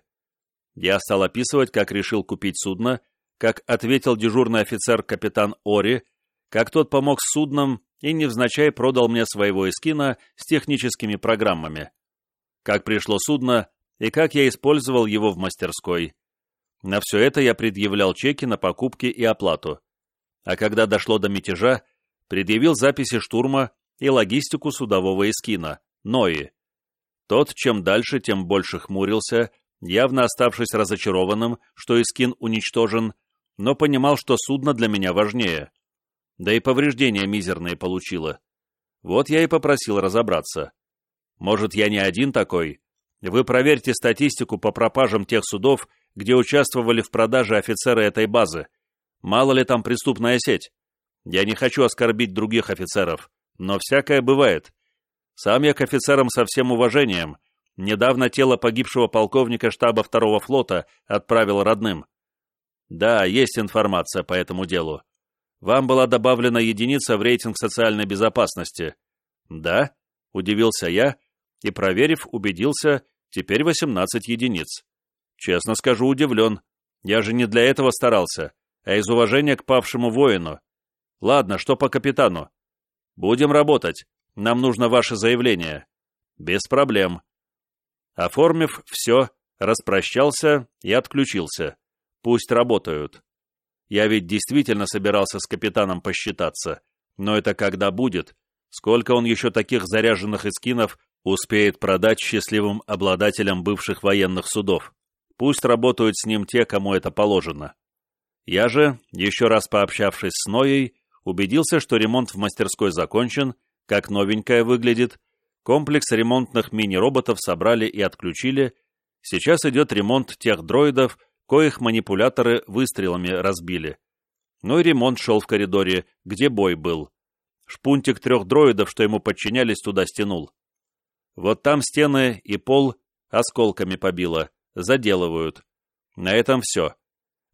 Я стал описывать, как решил купить судно, как ответил дежурный офицер капитан Ори, как тот помог с судном и невзначай продал мне своего Искина с техническими программами, как пришло судно и как я использовал его в мастерской. На все это я предъявлял чеки на покупки и оплату. А когда дошло до мятежа, предъявил записи штурма и логистику судового Искина, Нои. Тот, чем дальше, тем больше хмурился, явно оставшись разочарованным, что Искин уничтожен, но понимал, что судно для меня важнее. Да и повреждения мизерные получило. Вот я и попросил разобраться. Может, я не один такой? Вы проверьте статистику по пропажам тех судов, где участвовали в продаже офицеры этой базы. Мало ли там преступная сеть. Я не хочу оскорбить других офицеров, но всякое бывает. Сам я к офицерам со всем уважением. Недавно тело погибшего полковника штаба второго флота отправил родным. Да, есть информация по этому делу. Вам была добавлена единица в рейтинг социальной безопасности. Да? Удивился я и, проверив, убедился, теперь восемнадцать единиц. Честно скажу, удивлен. Я же не для этого старался, а из уважения к павшему воину. Ладно, что по капитану? Будем работать. Нам нужно ваше заявление. Без проблем. Оформив все, распрощался и отключился. Пусть работают. Я ведь действительно собирался с капитаном посчитаться. Но это когда будет? Сколько он еще таких заряженных Искинов успеет продать счастливым обладателям бывших военных судов? Пусть работают с ним те, кому это положено. Я же, еще раз пообщавшись с Ноей, убедился, что ремонт в мастерской закончен, как новенькая выглядит, комплекс ремонтных мини-роботов собрали и отключили, сейчас идет ремонт тех дроидов, коих манипуляторы выстрелами разбили. Ну и ремонт шел в коридоре, где бой был. Шпунтик трех дроидов, что ему подчинялись, туда стянул. Вот там стены и пол осколками побило, заделывают. На этом все.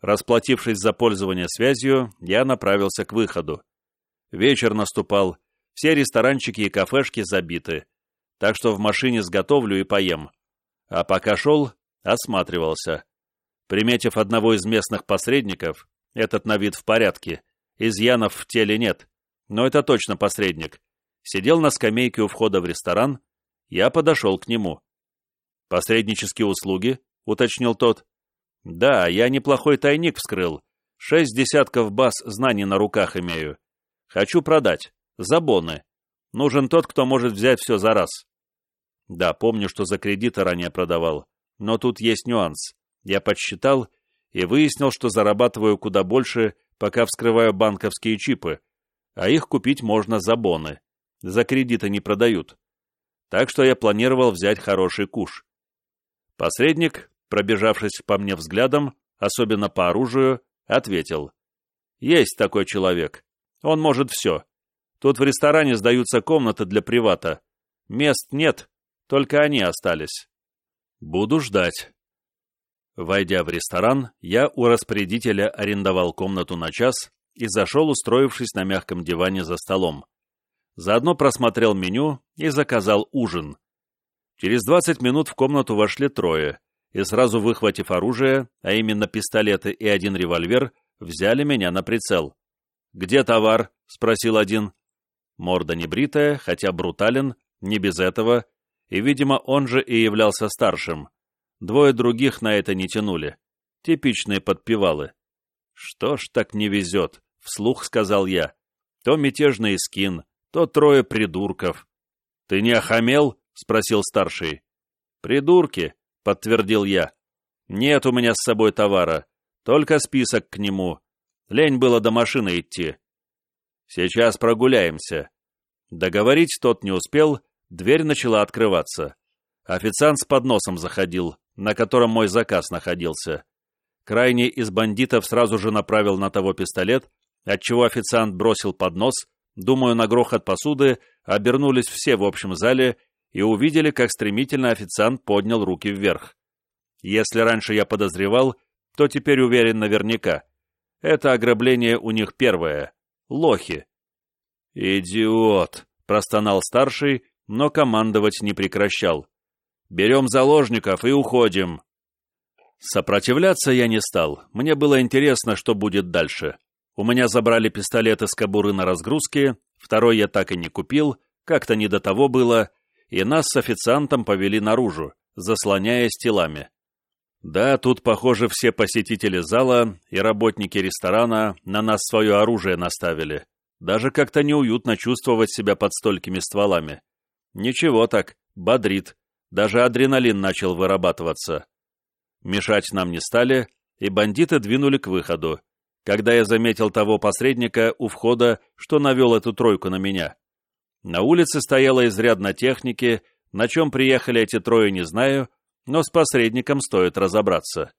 Расплатившись за пользование связью, я направился к выходу. Вечер наступал, Все ресторанчики и кафешки забиты, так что в машине сготовлю и поем. А пока шел, осматривался. Приметив одного из местных посредников, этот на вид в порядке, изъянов в теле нет, но это точно посредник, сидел на скамейке у входа в ресторан, я подошел к нему. «Посреднические услуги?» — уточнил тот. «Да, я неплохой тайник вскрыл. Шесть десятков баз знаний на руках имею. Хочу продать. За боны. Нужен тот, кто может взять все за раз». Да, помню, что за кредиты ранее продавал. Но тут есть нюанс. Я подсчитал и выяснил, что зарабатываю куда больше, пока вскрываю банковские чипы, а их купить можно за боны. За кредиты не продают. Так что я планировал взять хороший куш. Посредник, пробежавшись по мне взглядом, особенно по оружию, ответил. «Есть такой человек. Он может все. Тут в ресторане сдаются комнаты для привата. Мест нет, только они остались. Буду ждать». Войдя в ресторан, я у распорядителя арендовал комнату на час и зашел, устроившись на мягком диване за столом. Заодно просмотрел меню и заказал ужин. Через двадцать минут в комнату вошли трое, и сразу выхватив оружие, а именно пистолеты и один револьвер, взяли меня на прицел. «Где товар?» — спросил один. Морда небритая, хотя брутален, не без этого, и, видимо, он же и являлся старшим. Двое других на это не тянули. Типичные подпевалы. «Что ж так не везет?» — вслух сказал я. «То мятежный скин, то трое придурков». «Ты не охамел?» — спросил старший. «Придурки», — подтвердил я. «Нет у меня с собой товара, только список к нему. Лень было до машины идти». «Сейчас прогуляемся». Договорить тот не успел, дверь начала открываться. Официант с подносом заходил, на котором мой заказ находился. Крайний из бандитов сразу же направил на того пистолет, отчего официант бросил поднос, думаю, на грохот посуды обернулись все в общем зале и увидели, как стремительно официант поднял руки вверх. Если раньше я подозревал, то теперь уверен наверняка. Это ограбление у них первое. Лохи. «Идиот!» — простонал старший, но командовать не прекращал. «Берем заложников и уходим». Сопротивляться я не стал. Мне было интересно, что будет дальше. У меня забрали пистолет из кобуры на разгрузке, второй я так и не купил, как-то не до того было, и нас с официантом повели наружу, заслоняясь телами. Да, тут, похоже, все посетители зала и работники ресторана на нас свое оружие наставили. Даже как-то неуютно чувствовать себя под столькими стволами. Ничего так, бодрит. Даже адреналин начал вырабатываться. Мешать нам не стали, и бандиты двинули к выходу, когда я заметил того посредника у входа, что навел эту тройку на меня. На улице стояло изрядно техники, на чем приехали эти трое, не знаю, но с посредником стоит разобраться.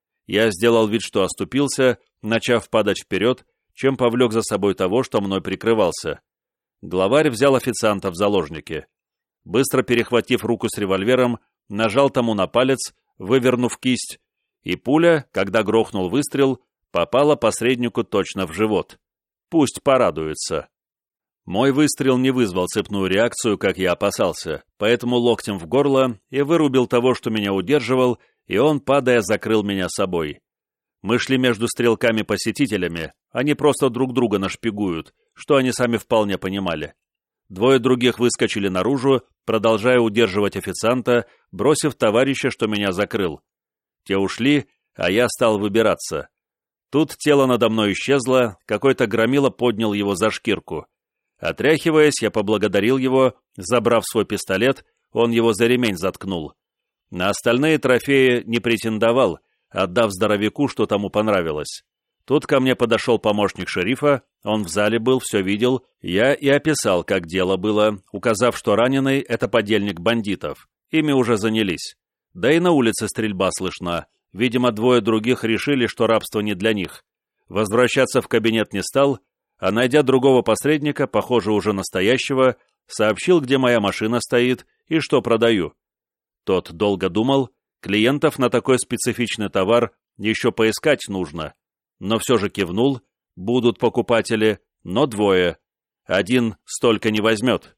Я сделал вид, что оступился, начав падать вперед, чем повлек за собой того, что мной прикрывался. Главарь взял официанта в заложники. Быстро перехватив руку с револьвером, нажал тому на палец, вывернув кисть, и пуля, когда грохнул выстрел, попала посреднику точно в живот. Пусть порадуется. Мой выстрел не вызвал цепную реакцию, как я опасался, поэтому локтем в горло и вырубил того, что меня удерживал, и он, падая, закрыл меня собой. Мы шли между стрелками-посетителями, они просто друг друга нашпигуют, что они сами вполне понимали. Двое других выскочили наружу, продолжая удерживать официанта, бросив товарища, что меня закрыл. Те ушли, а я стал выбираться. Тут тело надо мной исчезло, какой-то громила поднял его за шкирку. Отряхиваясь, я поблагодарил его, забрав свой пистолет, он его за ремень заткнул. На остальные трофеи не претендовал, отдав здоровяку, что тому понравилось. Тут ко мне подошел помощник шерифа, он в зале был, все видел, я и описал, как дело было, указав, что раненый — это подельник бандитов, ими уже занялись. Да и на улице стрельба слышна, видимо, двое других решили, что рабство не для них. Возвращаться в кабинет не стал, а, найдя другого посредника, похоже, уже настоящего, сообщил, где моя машина стоит и что продаю. Тот долго думал, клиентов на такой специфичный товар еще поискать нужно, но все же кивнул, будут покупатели, но двое. Один столько не возьмет.